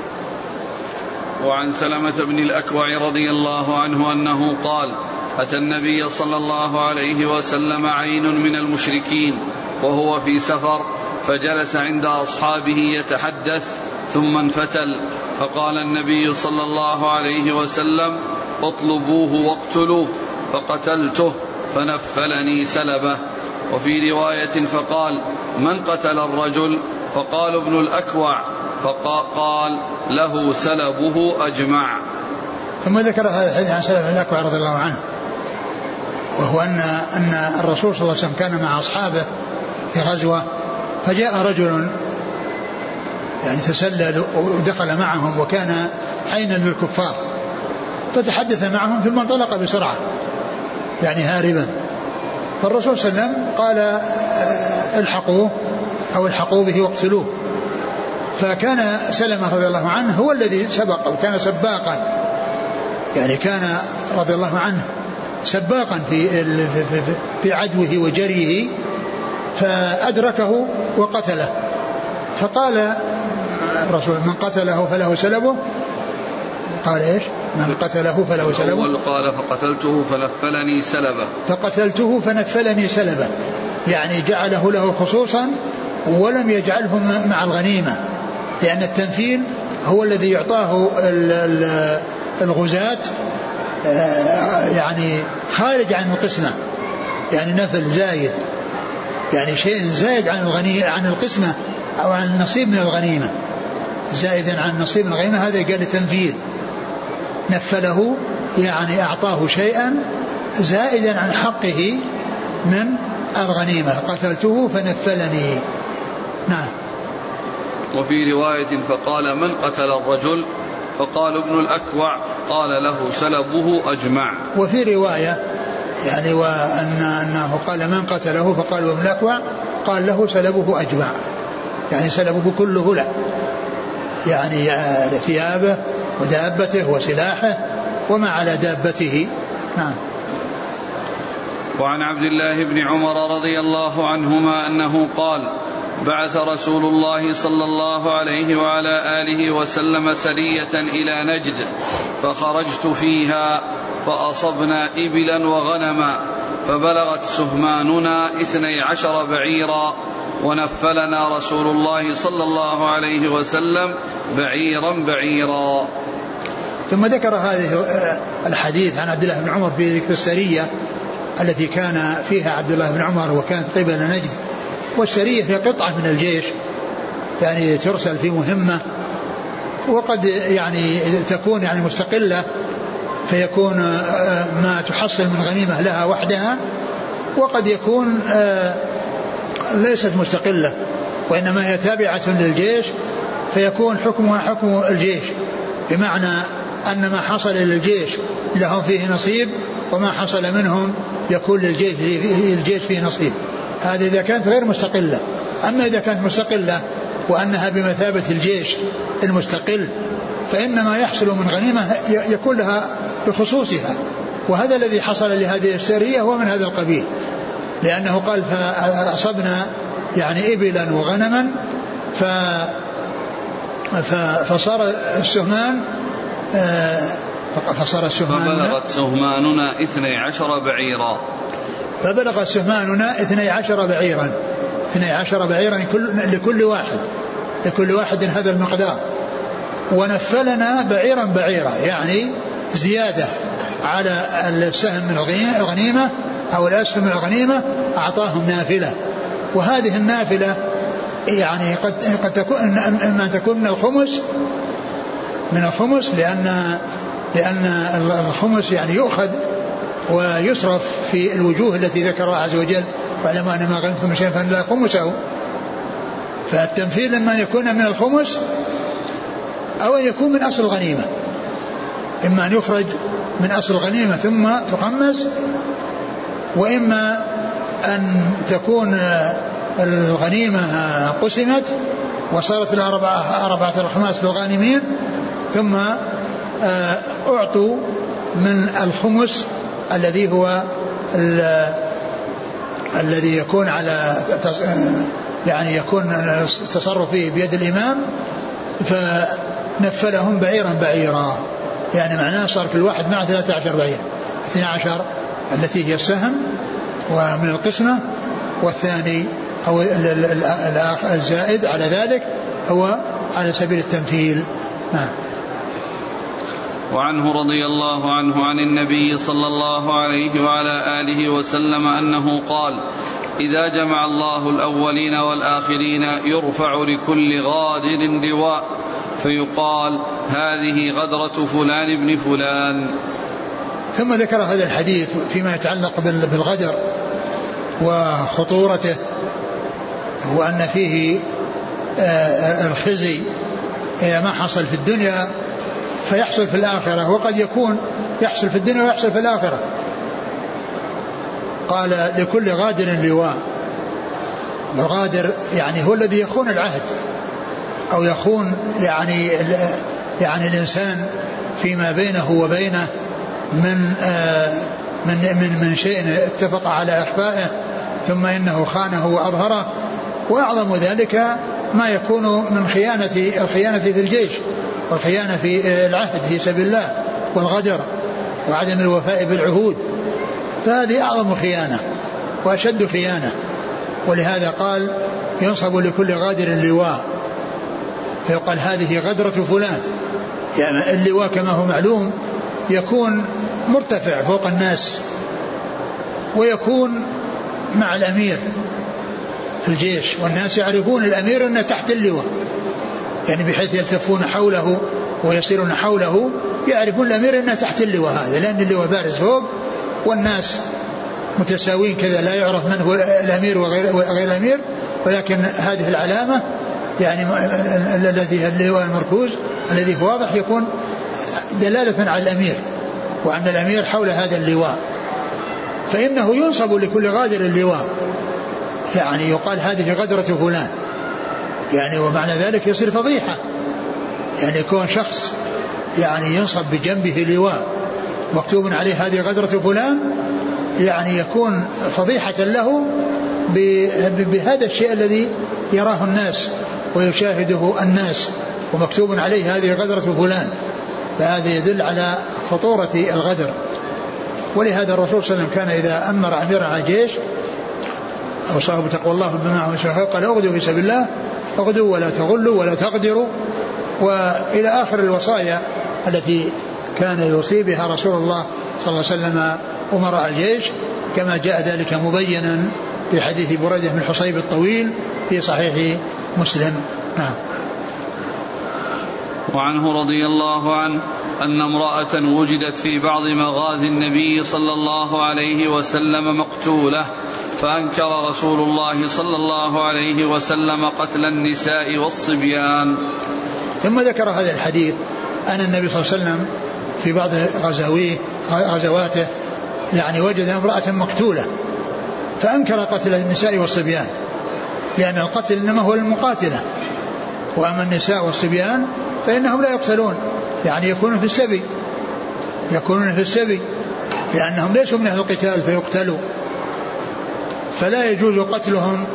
[SPEAKER 1] وعن سلمة بن الأكوع رضي الله عنه أنه قال أتى النبي صلى الله عليه وسلم عين من المشركين وهو في سفر، فجلس عند أصحابه يتحدث ثم انفتل، فقال النبي صلى الله عليه وسلم اطلبوه واقتلوه، فقتلته فنفلني سلبه. وفي رواية فقال من قتل الرجل؟ فقال ابن الأكوع فقال له سلبه أجمع.
[SPEAKER 2] ثم ذكر هذا الحديث عن سلمة بن الأكوع رضي الله عنه، وهو أن, أن الرسول صلى الله عليه وسلم كان مع أصحابه في غزوة، فجاء رجل يعني تسلل ودخل معهم وكان حينا للكفار، فتحدث معهم ثم انطلق بسرعة يعني هاربا. فالرسول صلى الله عليه وسلم قال الحقوه أو الحقوا به واقتلوه. فكان سلمة رضي الله عنه هو الذي سبق وكان سباقا، يعني كان رضي الله عنه سباقا في في عدوه وجريه، فأدركه وقتله. فقال الرسول من قتله فله سلبه. قال ايش؟ من قتله فله سلبه.
[SPEAKER 1] قال فقتلته فنفلني سلبه.
[SPEAKER 2] فقتلته فنفلني سلبه، يعني جعله له خصوصا ولم يجعله مع الغنيمة، لأن التنفيل هو الذي يعطاه الغزاة يعني خارج عن القسمة، يعني نفل زايد، يعني شيء زايد عن الغنيمة عن القسمة أو عن النصيب من الغنيمة، زائدا عن النصيب من الغنيمة، هذا قال التنفيل. نفله يعني أعطاه شيئا زائدا عن حقه من الغنيمة. قتلته فنفلني. نعم.
[SPEAKER 1] وفي رواية فقال من قتل الرجل؟ فقال ابن الأكوع قال له سلبه أجمع.
[SPEAKER 2] وفي رواية يعني وأن أنه قال من قتله فقال ابن الأكوع قال له سلبه أجمع، يعني سلبه كله له، يعني ثيابه ودابته وسلاحه وما على دابته. نعم.
[SPEAKER 1] وعن عبد الله بن عمر رضي الله عنهما أنه قال بعث رسول الله صلى الله عليه وعلى آله وسلم سرية إلى نجد، فخرجت فيها فأصبنا إبلا وغنما، فبلغت سهماننا اثني عشر بعيرا، ونفلنا رسول الله صلى الله عليه وسلم بعيرا بعيرا.
[SPEAKER 2] ثم ذكر هذه الحديث عن عبد الله بن عمر في ذكر السرية التي كان فيها عبد الله بن عمر وكانت قبل نجد. والسرية هي قطعة من الجيش يعني ترسل في مهمة، وقد يعني تكون يعني مستقلة، فيكون ما تحصل من غنيمة لها وحدها، وقد يكون ليست مستقلة وإنما هي تابعة للجيش، فيكون حكمها حكم الجيش، بمعنى أن ما حصل للجيش لهم فيه نصيب، وما حصل منهم يكون للجيش الجيش فيه نصيب. هذه إذا كانت غير مستقلة. أما إذا كانت مستقلة وأنها بمثابة الجيش المستقل، فإن ما يحصل من غنيمة يكون لها بخصوصها، وهذا الذي حصل لهذه السرية هو من هذا القبيل، لأنه قال فأصبنا يعني إبلا وغنما، ف فصار السهمان فصار السهمان
[SPEAKER 1] فبلغت سهماننا اثني عشر بعيرا
[SPEAKER 2] فبلغ سهماننا اثني عشر بعيرا اثني عشر بعيرا لكل واحد لكل واحد هذا المقدار. ونفلنا بعيرا بعيرا، يعني زيادة على السهم من الغنيمة أو الأسهم من الغنيمة أعطاهم نافلة. وهذه النافلة يعني قد قد تكون إما تكون من الخمس من الخمس لأن لأن الخمس يعني يؤخذ ويصرف في الوجوه التي ذكرها عز وجل، واعلموا أن ما غنمتم من شيء فإن له خمسه. فالتنفيذ لما يكون من الخمس أو أن يكون من أصل الغنيمة، إما أن يخرج من أصل الغنيمة ثم تخمس، وإما أن تكون الغنيمة قسمت وصارت الأربعة أربعة الخماس للغانمين، ثم أعطوا من الخمس الذي هو الذي يكون على يعني يكون التصرف فيه بيد الإمام، فنفلهم بعيرا بعيرا، يعني معناه صار كل واحد معه ثلاثة عشر بعير، اثنى عشر التي هي السهم ومن القسمة، والثاني أو الزائد على ذلك هو على سبيل التنفيل. نعم.
[SPEAKER 1] وعنه رضي الله عنه عن النبي صلى الله عليه وعلى آله وسلم أنه قال إذا جمع الله الأولين والآخرين يرفع لكل غادر لواء فيقال هذه غدرة فلان ابن فلان.
[SPEAKER 2] ثم ذكر هذا الحديث فيما يتعلق بالغدر وخطورته، وأن فيه الخزي ما حصل في الدنيا فيحصل في الآخرة، وقد يكون يحصل في الدنيا ويحصل في الآخرة. قال لكل غادر لواء. الغادر يعني هو الذي يخون العهد أو يخون يعني يعني الإنسان فيما بينه وبينه من من من من شيء اتفق على إخفائه ثم إنه خانه وأظهره. وأعظم ذلك ما يكون من خيانة الخيانة في الجيش والخيانة في العهد في سبيل الله والغدر وعدم الوفاء بالعهود، فهذه أعظم خيانة وأشد خيانة. ولهذا قال ينصب لكل غادر اللواء، فيقال هذه غدرة فلان. يعني اللواء كما هو معلوم يكون مرتفع فوق الناس، ويكون مع الأمير في الجيش، والناس يعرفون الأمير أنه تحت اللواء، يعني بحيث يلتفون حوله ويصيرون حوله يعرفون الأمير أنه تحت اللواء هذا، لأن اللواء بارز فوق والناس متساوين كذا، لا يعرف من هو الأمير وغير, وغير الأمير، ولكن هذه العلامة يعني الذي اللواء المركوز الذي هو واضح يكون دلالة على الأمير وأن الأمير حول هذا اللواء، فإنه ينصب لكل غادر اللواء. يعني يقال هذه غدرة فلان، يعني ومعنى ذلك يصير فضيحة، يعني يكون شخص يعني ينصب بجنبه لواء مكتوب عليه هذه غدرة فلان، يعني يكون فضيحة له بهذا الشيء الذي يراه الناس ويشاهده الناس ومكتوب عليه هذه غدرة فلان، فهذا يدل على خطورة الغدر. ولهذا الرسول صلى الله عليه وسلم كان إذا أمر أميرا على جيش أوصاه بتقوى الله بما هو قال اغدوا في سبيل الله، اغدوا ولا تغلوا ولا تغدروا، وإلى آخر الوصايا التي كان يوصي بها رسول الله صلى الله عليه وسلم أمراء الجيش، كما جاء ذلك مبينا في حديث بريدة بن الحصيب الطويل في صحيح مسلم. نعم.
[SPEAKER 1] وعنه رضي الله عنه أن امرأة وجدت في بعض مغازي النبي صلى الله عليه وسلم مقتولة، فأنكر رسول الله صلى الله عليه وسلم قتل النساء والصبيان.
[SPEAKER 2] ثم ذكر هذا الحديث أن النبي صلى الله عليه وسلم في بعض غزويه غزواته يعني وجد امرأة مقتولة فأنكر قتل النساء والصبيان، لأن القتل إنما هو المقاتلة، وأما النساء والصبيان فإنهم لا يقتلون، يعني يكونون في السبي يكونون في السبي لأنهم ليسوا من أهل القتال فيقتلوا، فلا يجوز قتلهم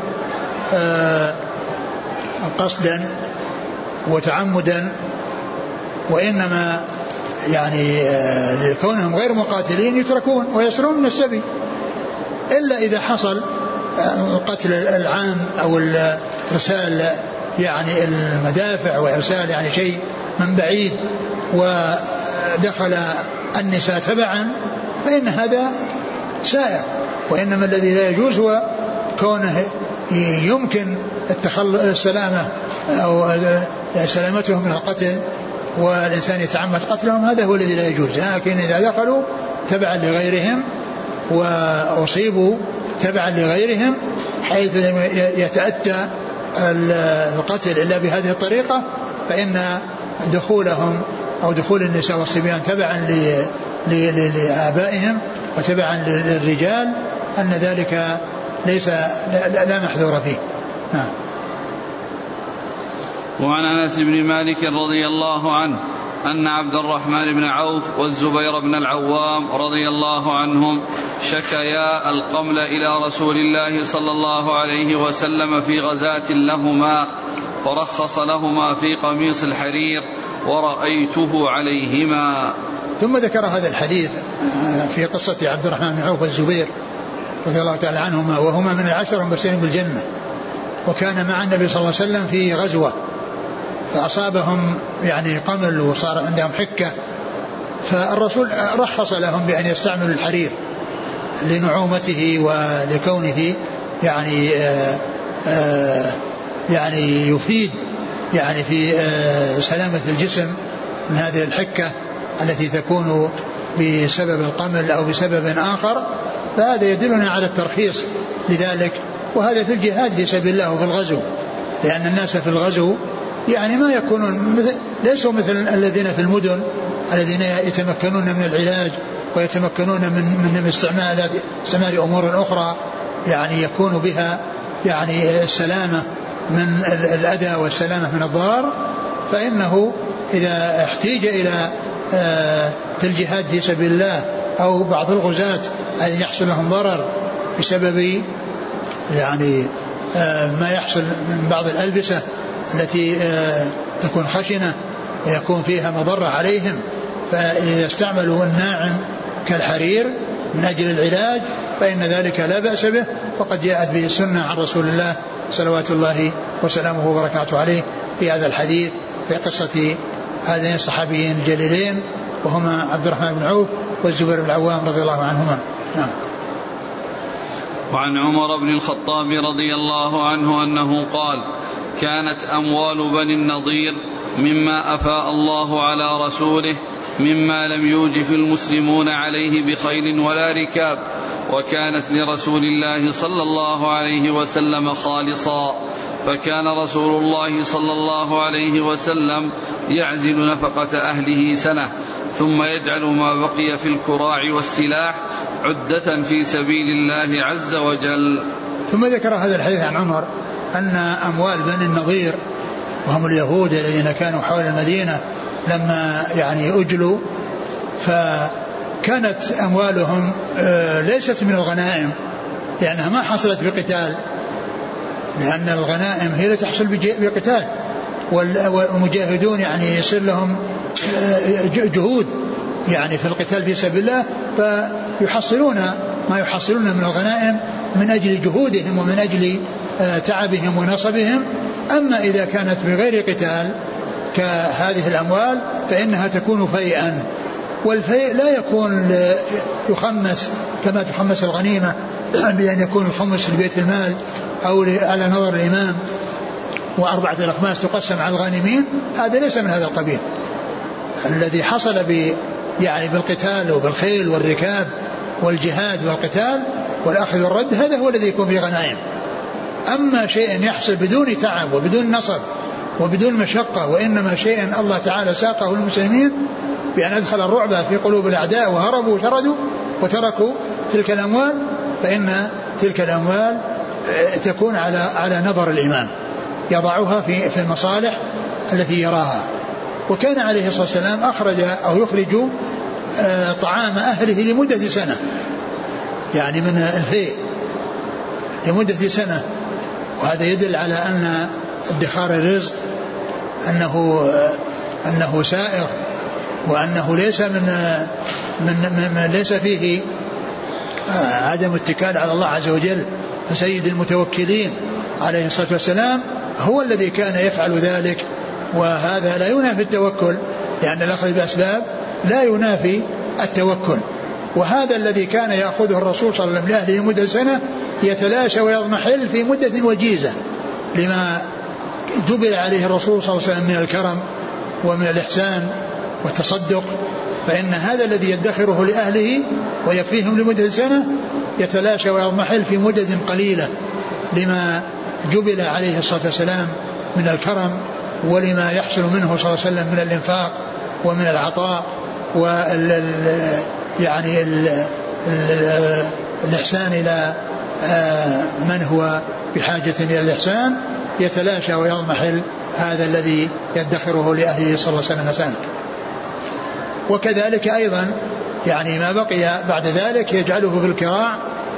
[SPEAKER 2] قصدا وتعمدا، وإنما يعني لكونهم غير مقاتلين يتركون ويسرون من السبي، إلا إذا حصل القتل العام أو الإرسال يعني المدافع وإرسال يعني شيء من بعيد ودخل النساء تبعا، فإن هذا سائر. وإنما الذي لا يجوز هو كونه يمكن السلامة أو سلامتهم من القتل والإنسان يتعمد قتلهم، هذا هو الذي لا يجوز. لكن إذا دخلوا تبعا لغيرهم وأصيبوا تبعا لغيرهم حيث يتأتى القتل إلا بهذه الطريقة، فإن دخولهم أو دخول النساء والصبيان تبعا لآبائهم وتبعا للرجال أن ذلك ليس لا محذور فيه. نعم.
[SPEAKER 1] وعن أنس بن مالك رضي الله عنه أن عبد الرحمن بن عوف والزبير بن العوام رضي الله عنهم شكيا القمل إلى رسول الله صلى الله عليه وسلم في غزاة لهما، فرخص لهما في قميص الحرير ورأيته عليهما.
[SPEAKER 2] ثم ذكر هذا الحديث في قصة عبد الرحمن بن عوف والزبير رضي الله تعالى عنهما، وهما من العشر المبشرين بالجنة، وكان مع النبي صلى الله عليه وسلم في غزوة فأصابهم يعني قمل وصار عندهم حكة، فالرسول رخص لهم بأن يستعملوا الحرير لنعومته ولكونه يعني آآ آآ يعني يفيد يعني في سلامة الجسم من هذه الحكة التي تكون بسبب القمل أو بسبب آخر، فهذا يدلنا على الترخيص لذلك. وهذا في الجهاد في سبيل الله وفي الغزو، لأن الناس في الغزو يعني ما يكونون مثل ليسوا مثل الذين في المدن الذين يتمكنون من العلاج ويتمكنون من من استعمال استعمال أمور أخرى يعني يكون بها يعني السلامة من الأذى والسلامة من الضرر. فإنه إذا احتيج إلى في الجهاد في سبيل الله أو بعض الغزاة أن يحصل لهم ضرر بسبب يعني ما يحصل من بعض الألبسة التي تكون خشنة ويكون فيها مضرة عليهم، فإذا استعملوا الناعم كالحرير من أجل العلاج فإن ذلك لا بأس به، وقد جاءت به السنة عن رسول الله صلوات الله وسلامه وبركاته عليه في هذا الحديث في قصة هذين الصحابيين الجليلين وهما عبد الرحمن بن عوف والزبير بن العوام رضي الله عنهما. نعم.
[SPEAKER 1] وعن عمر بن الخطاب رضي الله عنه أنه قال: كانت أموال بني النضير مما أفاء الله على رسوله مما لم يوجف المسلمون عليه بخيل ولا ركاب، وكانت لرسول الله صلى الله عليه وسلم خالصا، فكان رسول الله صلى الله عليه وسلم يعزل نفقة أهله سنة ثم يجعل ما بقي في الكراع والسلاح عدة في سبيل الله عز وجل.
[SPEAKER 2] ثم ذكر هذا الحديث عن عمر أن أموال بني النضير وهم اليهود الذين كانوا حول المدينة لما يعني أجلوا، فكانت أموالهم ليست من الغنائم لأنها ما حصلت بقتال، لأن الغنائم هي التي تحصل بقتال، والمجاهدون يعني يصير لهم جهود يعني في القتال في سبيل الله، فيحصلون ما يحصلون من الغنائم من أجل جهودهم ومن أجل تعبهم ونصبهم. أما إذا كانت بغير قتال كهذه الأموال فإنها تكون فيئا، والفيء لا يكون يخمس كما تخمس الغنيمة بأن يكون الخمس لبيت المال أو على نظر الإمام وأربعة الأخماس تقسم على الغانمين، هذا ليس من هذا القبيل. الذي حصل ب يعني بالقتال وبالخيل والركاب والجهاد والقتال والأخذ والرد هذا هو الذي يكون في غنائم. أما شيء يحصل بدون تعب وبدون نصب وبدون مشقة، وإنما شيء الله تعالى ساقه المسلمين بأن أدخل الرعب في قلوب الأعداء وهربوا وشردوا وتركوا تلك الأموال، فإن تلك الأموال تكون على على نظر الإمام يضعها في في المصالح التي يراها. وكان عليه الصلاة والسلام أخرج أو يخرج طعام أهله لمدة سنة، يعني من الفيء لمدة سنة، وهذا يدل على أن ادخار الرزق أنه أنه سائر، وأنه ليس من من, من ليس فيه عدم اتكال على الله عز وجل. فسيد المتوكلين عليه الصلاة والسلام هو الذي كان يفعل ذلك، وهذا لا ينافي التوكل، لأن الأخذ بأسباب لا ينافي التوكل. وهذا الذي كان يأخذه الرسول صلى الله عليه وسلم لأهله مدة سنة يتلاشى ويضمحل في مدة وجيزة لما جبل عليه الرسول صلى الله عليه وسلم من الكرم ومن الإحسان والتصدق، فإن هذا الذي يدخره لأهله ويكفيهم لمدة سنة يتلاشى ويضمحل في مدة قليلة لما جبل عليه الصلاة والسلام من الكرم، ولما يحصل منه صلى الله عليه وسلم من الإنفاق ومن العطاء وال يعني ال ال الإحسان إلى من هو بحاجة إلى الإحسان، يتلاشى ويضمحل هذا الذي يدخره لأهله صلى الله عليه وسلم سنة. وكذلك أيضا يعني ما بقي بعد ذلك يجعله في الكراع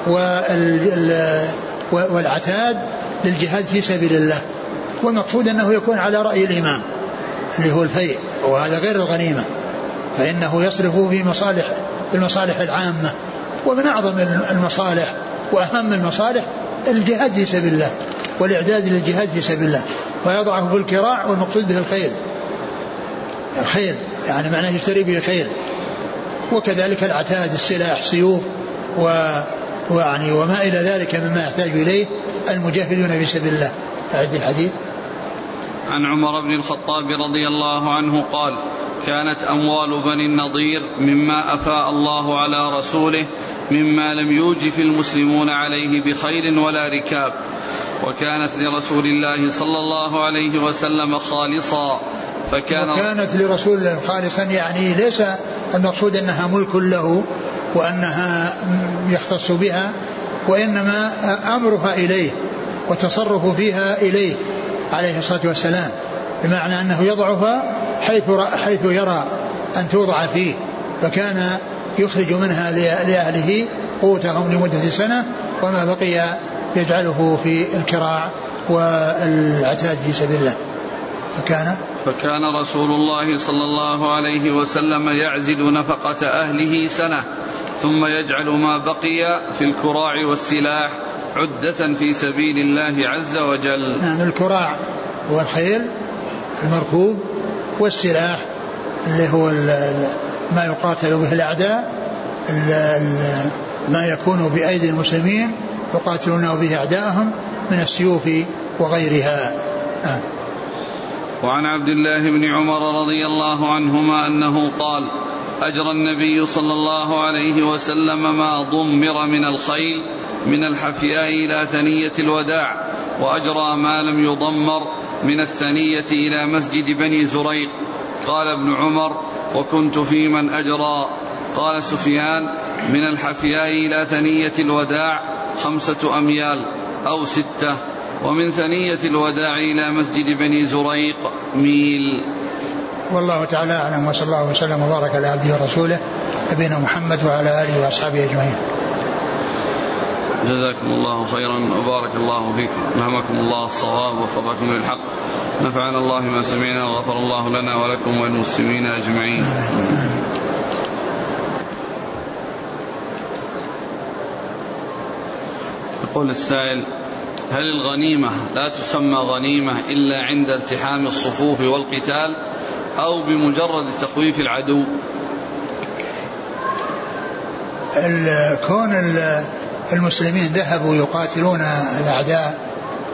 [SPEAKER 2] والعتاد للجهاد في سبيل الله، والمقصود أنه يكون على رأي الإمام اللي هو الفيء، وهذا غير الغنيمة، فإنه يصرف في مصالح المصالح العامة، ومن أعظم المصالح وأهم المصالح الجهاد في سبيل الله والإعداد للجهاد في سبيل الله، فيضعه في الكراع، والمقصود به الخيل الخيل يعني معناه يشتري به خيل. وكذلك العتاد السلاح سيوف و يعني وما إلى ذلك مما يحتاج إليه المجاهدون في سبيل الله. أعد الحديث.
[SPEAKER 1] عن عمر بن الخطاب رضي الله عنه قال: كانت أموال بني النضير مما أفاء الله على رسوله مما لم يوجف المسلمون عليه بخيل ولا ركاب، وكانت لرسول الله صلى الله عليه وسلم خالصا. فكان
[SPEAKER 2] وكانت لرسول الله خالصا يعني ليس المقصود أنها ملك له وأنها يختص بها، وإنما أمرها إليه وتصرف فيها إليه عليه الصلاة والسلام، بمعنى أنه يضعها حيث, حيث يرى أن توضع فيه، فكان يخرج منها لأهله قوتهم لمدة سنة، وما بقي يجعله في الكراع والعتاد في سبيل الله. فكان
[SPEAKER 1] فكان رسول الله صلى الله عليه وسلم يعزل نفقة أهله سنة ثم يجعل ما بقي في الكراع والسلاح عدة في سبيل الله عز وجل.
[SPEAKER 2] نعم، الكراع هو الخيل المركوب، والسلاح اللي هو ما يقاتل به الأعداء، ما يكون بأيدي المسلمين يقاتلون به أعداءهم من السيوف وغيرها. آه.
[SPEAKER 1] وعن عبد الله بن عمر رضي الله عنهما أنه قال: أجرى النبي صلى الله عليه وسلم ما ضمر من الخيل من الحفياء إلى ثنية الوداع، وأجرى ما لم يضمر من الثنية إلى مسجد بني زريق. قال ابن عمر: وكنت في من أجرى. قال سفيان: من الحفياء إلى ثنية الوداع خمسة أميال أو ستة، ومن ثنية الوداع إلى مسجد بني زريق ميل.
[SPEAKER 2] والله تعالى أعلم، وصلى الله وسلم وبارك على عبده ورسوله نبينا محمد وعلى آله وأصحابه أجمعين.
[SPEAKER 1] جزاكم الله خيرا وبارك الله فيكم، ألهمكم الله الصواب ووفقكم للحق، نفعنا الله ما سمعنا وغفر الله لنا ولكم وللمسلمين أجمعين. يقول السائل: هل الغنيمة لا تسمى غنيمة إلا عند التحام الصفوف والقتال أو بمجرد تخويف العدو؟
[SPEAKER 2] كون المسلمين ذهبوا يقاتلون الأعداء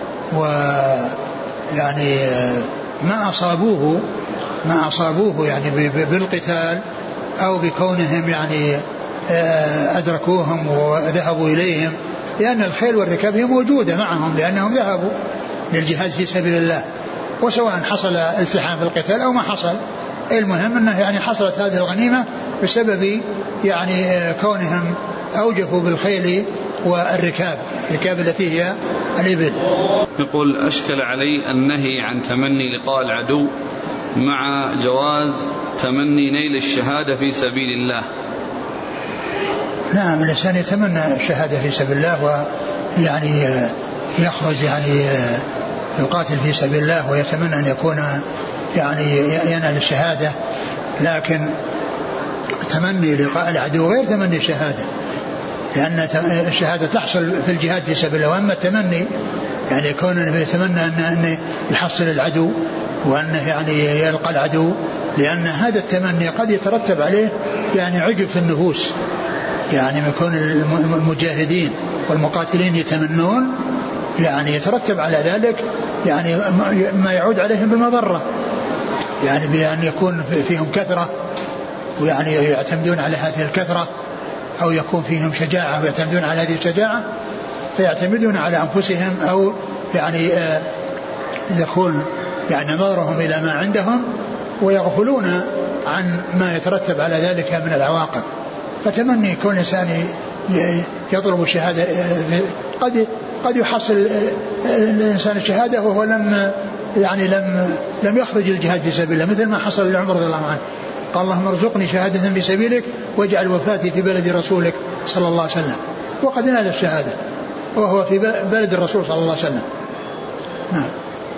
[SPEAKER 2] ويعني ما أصابوه ما أصابوه يعني بالقتال أو بكونهم يعني أدركوهم وذهبوا إليهم، لأن الخيل والركاب هي موجودة معهم لأنهم ذهبوا للجهاد في سبيل الله، وسواء حصل التحام في القتال أو ما حصل، المهم أنه يعني حصلت هذه الغنيمة بسبب يعني كونهم أوجفوا بالخيل والركاب، الركاب التي هي الإبل.
[SPEAKER 1] يقول: أشكل علي النهي عن تمني لقاء العدو مع جواز تمني نيل الشهادة في سبيل الله.
[SPEAKER 2] نعم، الإنسان يتمنى الشهادة في سبيل الله ويعني يخرج يعني يقاتل في سبيل الله ويتمنى أن يكون يعني ينال الشهادة، لكن تمني لقاء العدو غير تمني الشهادة، لأن الشهادة تحصل في الجهاد في سبيل الله، وأما التمني يعني يكون يتمنى أن يحصل العدو وأنه يعني يلقى العدو، لأن هذا التمني قد يترتب عليه يعني عجب في النفوس، يعني يكون المجاهدين والمقاتلين يتمنون يعني يترتب على ذلك يعني ما يعود عليهم بالمضرة، يعني بأن يكون فيهم كثرة ويعني يعتمدون على هذه الكثرة، أو يكون فيهم شجاعة ويعتمدون على هذه الشجاعة فيعتمدون على أنفسهم، أو يعني يكون يعني نظرهم إلى ما عندهم ويغفلون عن ما يترتب على ذلك من العواقب. فتمني كل إنسان يطلب الشهادة قد قد يحصل الإنسان الشهادة وهو لم يعني لم لم يخرج الجهاد في سبيل الله، مثل ما حصل لعمر رضي الله عنه، قال: اللهم ارزقني شهادة في سبيلك واجعل وفاتي في بلد رسولك صلى الله عليه وسلم، وقد نال الشهادة وهو في بلد الرسول صلى الله عليه وسلم. نعم.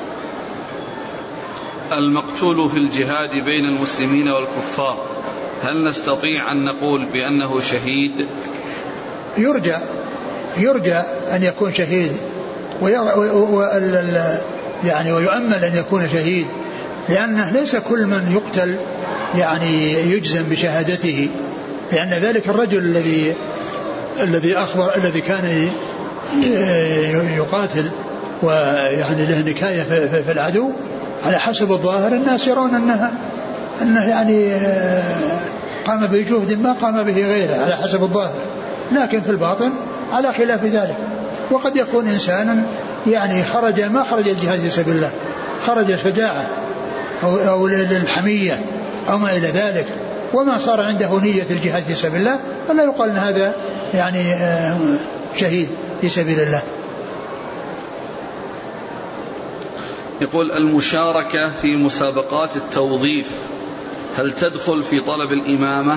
[SPEAKER 1] المقتول في الجهاد بين المسلمين والكفار، هل نستطيع أن نقول بأنه شهيد؟
[SPEAKER 2] يرجى يرجى أن يكون شهيد، يعني ويؤمل أن يكون شهيد، لأنه ليس كل من يقتل يعني يجزم بشهادته، لأن ذلك الرجل الذي الذي أخبر الذي كان يقاتل ويعني له نكاية في العدو، على حسب الظاهر الناس يرون أنها أنه يعني قام بجهد ما قام به غيره على حسب الظاهر، لكن في الباطن على خلاف ذلك. وقد يكون إنسانا يعني خرج ما خرج الجهاد في سبيل الله، خرج شجاعة أو, أو للحمية أو ما إلى ذلك، وما صار عنده نية الجهاد في سبيل الله، فلا يقال أن هذا يعني شهيد في سبيل الله.
[SPEAKER 1] يقول: المشاركة في مسابقات التوظيف هل تدخل في طلب الإمامة؟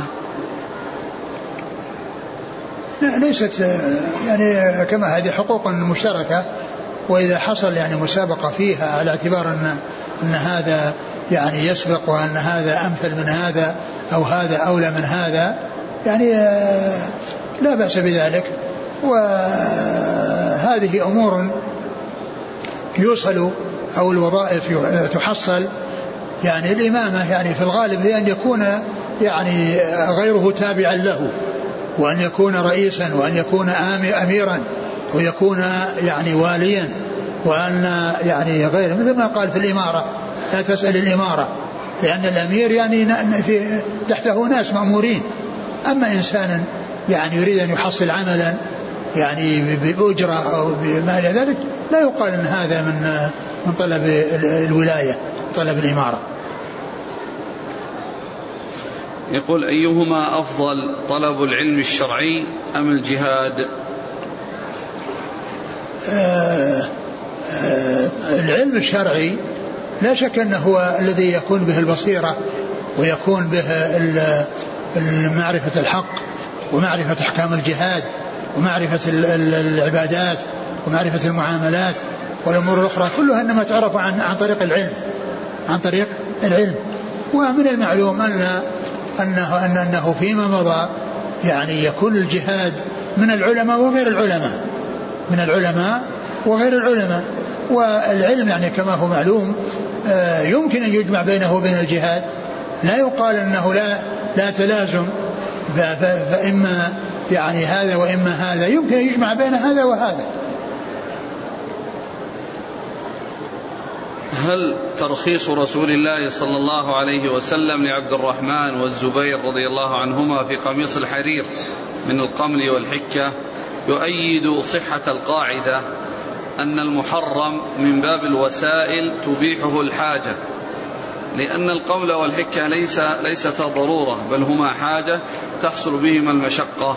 [SPEAKER 2] لا، ليست يعني كما هذه حقوق مشتركة، وإذا حصل يعني مسابقة فيها على اعتبار أن, أن هذا يعني يسبق وأن هذا أمثل من هذا أو هذا أولى من هذا، يعني لا بأس بذلك. وهذه أمور يوصل أو الوظائف تحصل، يعني الإمامة يعني في الغالب هي أن يكون يعني غيره تابعا له، وأن يكون رئيسا، وأن يكون أميرا، ويكون يعني واليا، وأن يعني غيره، مثل ما قال في الإمارة: لا تسأل الإمارة، لأن الأمير يعني في تحته ناس مأمورين. أما إنسان يعني يريد أن يحصل عملا يعني بأجرة أو بما إلى ذلك، لا يقال أن هذا من من طلب الولاية، طلب الإمارة.
[SPEAKER 1] يقول: أيهما أفضل، طلب العلم الشرعي أم الجهاد؟
[SPEAKER 2] آه آه العلم الشرعي لا شك أنه هو الذي يكون به البصيرة، ويكون به معرفة الحق، ومعرفة أحكام الجهاد، ومعرفة العبادات، ومعرفة المعاملات والأمور الأخرى، كلها إنما تعرف عن عن طريق العلم، عن طريق العلم. ومن المعلوم أن أنه, أن أنه فيما مضى يعني يكون الجهاد من العلماء وغير العلماء، من العلماء وغير العلماء. والعلم يعني كما هو معلوم يمكن أن يجمع بينه وبين الجهاد، لا يقال أنه لا, لا تلازم، فإما يعني هذا وإما هذا، يمكن أن يجمع بين هذا وهذا.
[SPEAKER 1] هل ترخيص رسول الله صلى الله عليه وسلم لعبد الرحمن والزبير رضي الله عنهما في قميص الحرير من القمل والحكة يؤيد صحة القاعدة أن المحرم من باب الوسائل تبيحه الحاجة، لأن القمل والحكة ليس ليستا ضرورة، بل هما حاجة تحصل بهما المشقة؟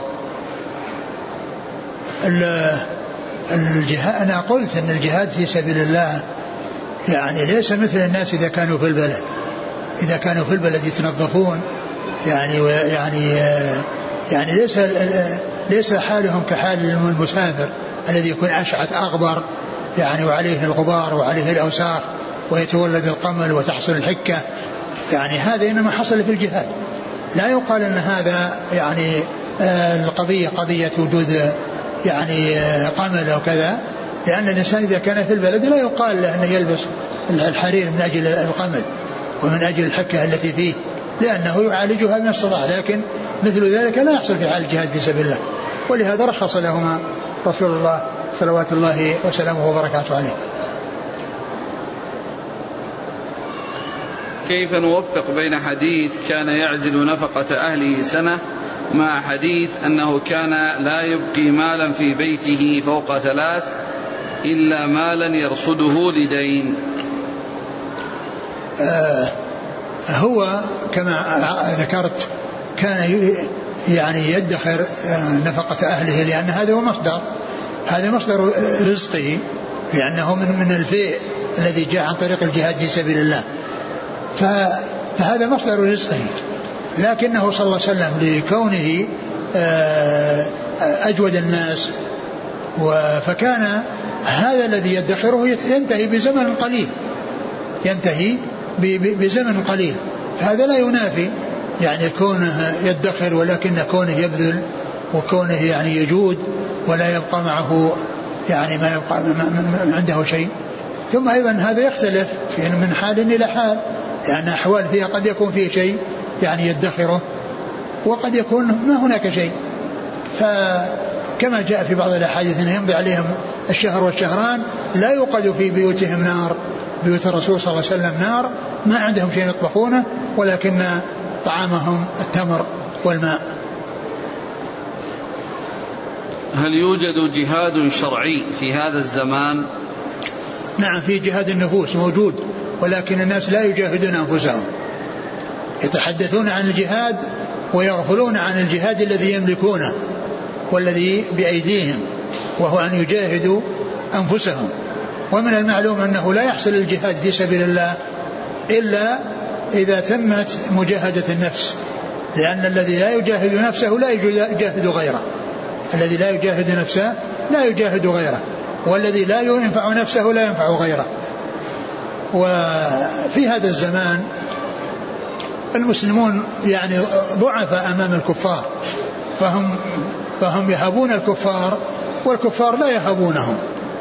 [SPEAKER 2] الجهاد، أنا قلت أن الجهاد في سبيل الله يعني ليس مثل الناس إذا كانوا في البلد، إذا كانوا في البلد يتنظفون يعني يعني يعني ليس ليس حالهم كحال المسافر الذي يكون أشعث أغبر يعني وعليه الغبار وعليه الأوساخ ويتولد القمل وتحصل الحكة، يعني هذا إنما حصل في الجهاد. لا يقال أن هذا يعني القضية قضية وجود يعني قمل أو كذا، لأن الإنسان إذا كان في البلد لا يقال له أنه يلبس الحرير من أجل القمل ومن أجل الحكة التي فيه، لأنه يعالجها بما استطاع، لكن مثل ذلك لا يحصل في حال الجهاد في سبيل الله، ولهذا رخص لهما رسول الله صلوات الله وسلامه وبركاته عليه.
[SPEAKER 1] كيف نوفق بين حديث كان يعزل نفقة أهله سنة مع حديث أنه كان لا يبقي مالا في بيته فوق ثلاث إلا مالا يرصده لدين؟
[SPEAKER 2] آه هو كما ذكرت كان يعني يدخر نفقة أهله، لأن هذا هو مصدر، هذا مصدر رزقه، لأنه من من الفيء الذي جاء عن طريق الجهاد في سبيل الله، فهذا مصدر رزقه. لكنه صلى الله عليه وسلم لكونه أجود الناس، فكان هذا الذي يدخره ينتهي بزمن قليل، ينتهي بزمن قليل، فهذا لا ينافي يعني كونه يدخر، ولكن كونه يبذل وكونه يعني يجود ولا يبقى معه يعني ما يبقى عنده شيء. ثم أيضا هذا يختلف من حال إلى حال، لأن أحوال فيها قد يكون فيه شيء يعني يدخره، وقد يكون ما هناك شيء، فكما جاء في بعض الأحاديث أن يمضي عليهم الشهر والشهران لا يوقد في بيوتهم نار، بيوت الرسول صلى الله عليه وسلم نار، ما عندهم شيء يطبخونه ولكن طعامهم التمر والماء.
[SPEAKER 1] هل يوجد جهاد شرعي في هذا الزمان؟
[SPEAKER 2] نعم، في جهاد النفوس موجود، ولكن الناس لا يجاهدون أنفسهم، يتحدثون عن الجهاد ويغفلون عن الجهاد الذي يملكونه والذي بأيديهم، وهو أن يجاهدوا أنفسهم. ومن المعلوم أنه لا يحصل الجهاد في سبيل الله إلا إذا تمت مجاهدة النفس، لأن الذي لا يجاهد نفسه لا يجاهد غيره، الذي لا يجاهد نفسه لا يجاهد غيره، والذي لا ينفع نفسه لا ينفع غيره. وفي هذا الزمان المسلمون يعني ضعفاء أمام الكفار، فهم, فهم يهابون الكفار والكفار لا يهابونهم.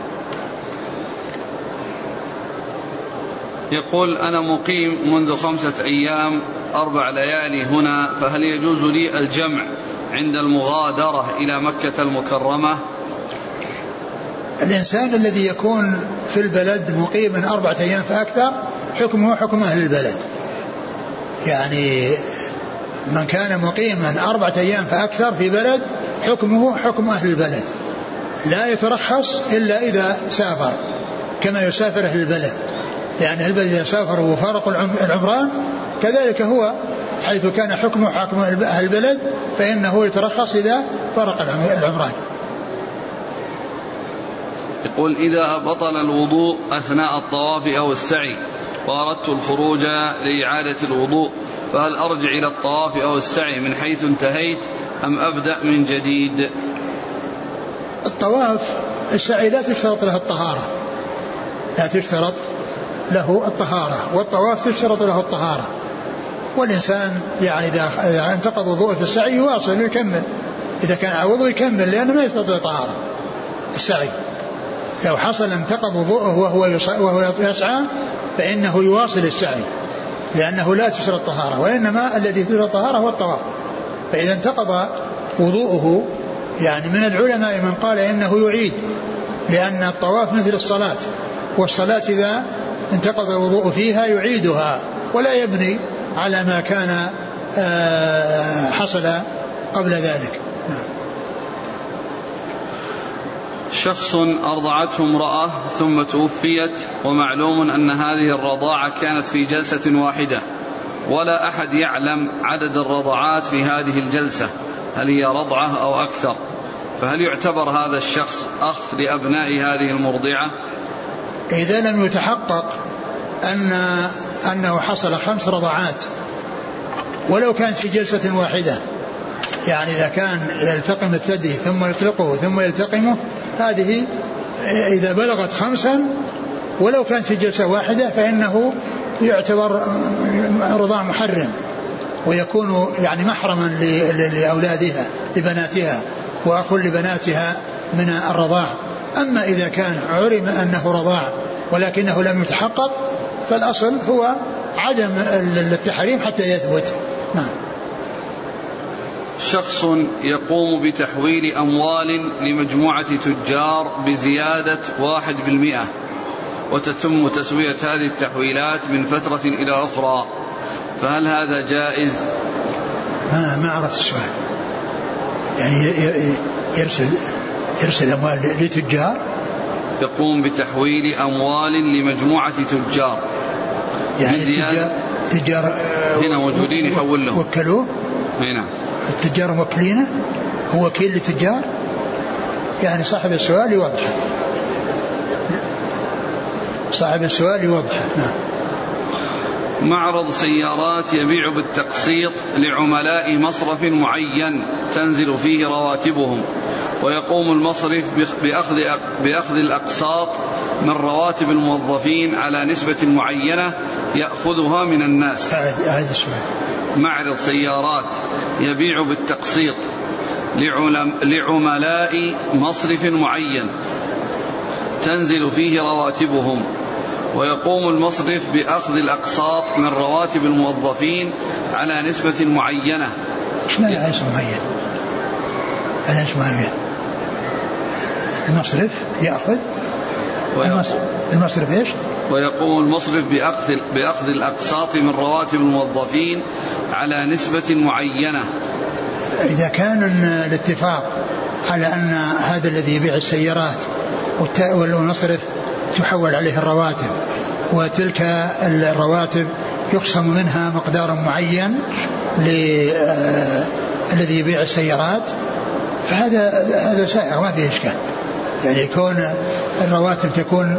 [SPEAKER 1] يقول: أنا مقيم منذ خمسة أيام أربع ليالي هنا، فهل يجوز لي الجمع عند المغادرة إلى مكة المكرمة؟
[SPEAKER 2] الإنسان الذي يكون في البلد مقيما أربعة أيام فأكثر حكمه حكم أهل البلد، يعني من كان مقيما أربعة أيام فأكثر في بلد حكمه حكم أهل البلد، لا يترخص إلا إذا سافر كما يسافر أهل البلد، لأن أهل البلد إذا سافروا وفارقوا العمران كذلك هو، حيث كان حكمه حكم أهل البلد فإنه يترخص إذا فارق العمران.
[SPEAKER 1] يقول: إذا بطل الوضوء أثناء الطواف أو السعي وأردت الخروج لإعادة الوضوء، فهل أرجع إلى الطواف أو السعي من حيث انتهيت أم أبدأ من جديد؟
[SPEAKER 2] الطواف السعي لا تشترط له الطهارة، لا تشترط له الطهارة، والطواف تشترط له الطهارة، والإنسان يعني إذا انتقض وضوءه في السعي يواصل ويكمل، إذا كان على وضوء يكمل لأنه ما يشترط له الطهارة. السعي لو حصل انتقض وضوءه وهو وهو يسعى فإنه يواصل السعي لأنه لا تشترط الطهارة، وإنما الذي تشترط الطهارة هو الطواف. فإذا انتقض وضوءه يعني من العلماء من قال إنه يعيد، لأن الطواف مثل الصلاة، والصلاة إذا انتقض الوضوء فيها يعيدها ولا يبني على ما كان حصل قبل ذلك.
[SPEAKER 1] شخص أرضعته امرأة ثم توفيت، ومعلوم أن هذه الرضاعة كانت في جلسة واحدة ولا أحد يعلم عدد الرضعات في هذه الجلسة، هل هي رضعة أو أكثر؟ فهل يعتبر هذا الشخص أخ لأبناء هذه المرضعة؟
[SPEAKER 2] إذا لم يتحقق أن أنه حصل خمس رضعات ولو كانت في جلسة واحدة، يعني إذا كان يلتقم الثدي ثم يطلقه ثم يلتقمه، هذه إذا بلغت خمسا ولو كانت في جلسة واحدة فإنه يعتبر رضاع محرم، ويكون يعني محرما لأولادها لبناتها وأخ لبناتها من الرضاع. أما إذا كان علم أنه رضاع ولكنه لم يتحقق فالأصل هو عدم التحريم حتى يثبت. نعم.
[SPEAKER 1] شخص يقوم بتحويل أموال لمجموعة تجار بزيادة واحد بالمئة، وتتم تسوية هذه التحويلات من فترة إلى أخرى، فهل هذا جائز؟
[SPEAKER 2] ما ما عرفت السؤال. يعني يرسل يرسل أموال لتجار،
[SPEAKER 1] يقوم بتحويل أموال لمجموعة تجار،
[SPEAKER 2] يعني تجار, تجار
[SPEAKER 1] هنا موجودين يحول لهم،
[SPEAKER 2] وكلوه
[SPEAKER 1] هنا
[SPEAKER 2] التجار موكلينه، هو وكيل للتجار، يعني صاحب السؤال يوضح، صاحب السؤال يوضح. نعم.
[SPEAKER 1] معرض سيارات يبيع بالتقسيط لعملاء مصرف معين تنزل فيه رواتبهم، ويقوم المصرف بأخذ, بأخذ الأقساط من رواتب الموظفين على نسبة معينة يأخذها من الناس.
[SPEAKER 2] أعيد السؤال.
[SPEAKER 1] معرض سيارات يبيع بالتقسيط لعملاء مصرف معين تنزل فيه رواتبهم، ويقوم المصرف بأخذ الأقساط من رواتب الموظفين على نسبة معينة.
[SPEAKER 2] إيش معنى نسبة معينة؟ أنا اسمع المصرف يأخذ المصرف, المصرف إيش؟
[SPEAKER 1] ويقوم المصرف بأخذ, بأخذ الأقساط من رواتب الموظفين على نسبة معينة.
[SPEAKER 2] إذا كان الاتفاق على أن هذا الذي يبيع السيارات والمصرف تحول عليه الرواتب، وتلك الرواتب يقسم منها مقدار معين للذي يبيع السيارات، فهذا هذا سائغ ما فيه إشكال. يعني كون الرواتب تكون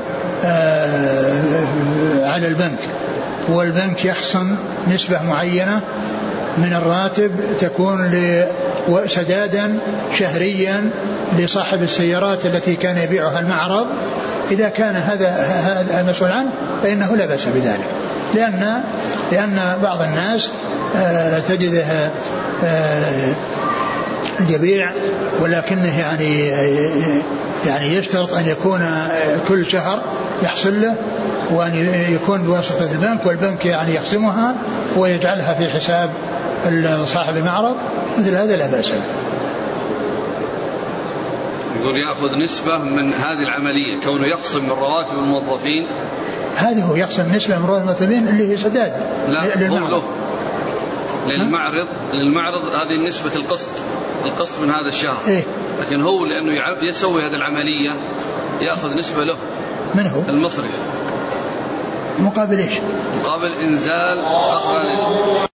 [SPEAKER 2] على البنك والبنك يخصم نسبة معينة من الراتب تكون سدادا شهريا لصاحب السيارات التي كان يبيعها المعرض، إذا كان هذا هذا المسؤول عنه فإنه لا بأس بذلك، لأن لأن بعض الناس تجده يبيع ولكنه يعني يعني يشترط أن يكون كل شهر يحصل له، وأن يكون بواسطة البنك، والبنك يعني يقسمها ويجعلها في حساب صاحب المعرض، مثل هذا لا بأس به.
[SPEAKER 1] يقول يأخذ نسبة من هذه العملية، كونه يقسم من رواتب الموظفين.
[SPEAKER 2] هذه هو يقسم نسبة من رواتب الموظفين اللي هي سداد
[SPEAKER 1] للمعرض. للمعرض للمعرض هذه نسبة القسط القسط من هذا الشهر.
[SPEAKER 2] إيه؟
[SPEAKER 1] لكن هو لأنه يسوي هذه العملية يأخذ نسبة له.
[SPEAKER 2] من هو؟
[SPEAKER 1] المصرف.
[SPEAKER 2] مقابل إيش؟
[SPEAKER 1] مقابل إنزال أخرى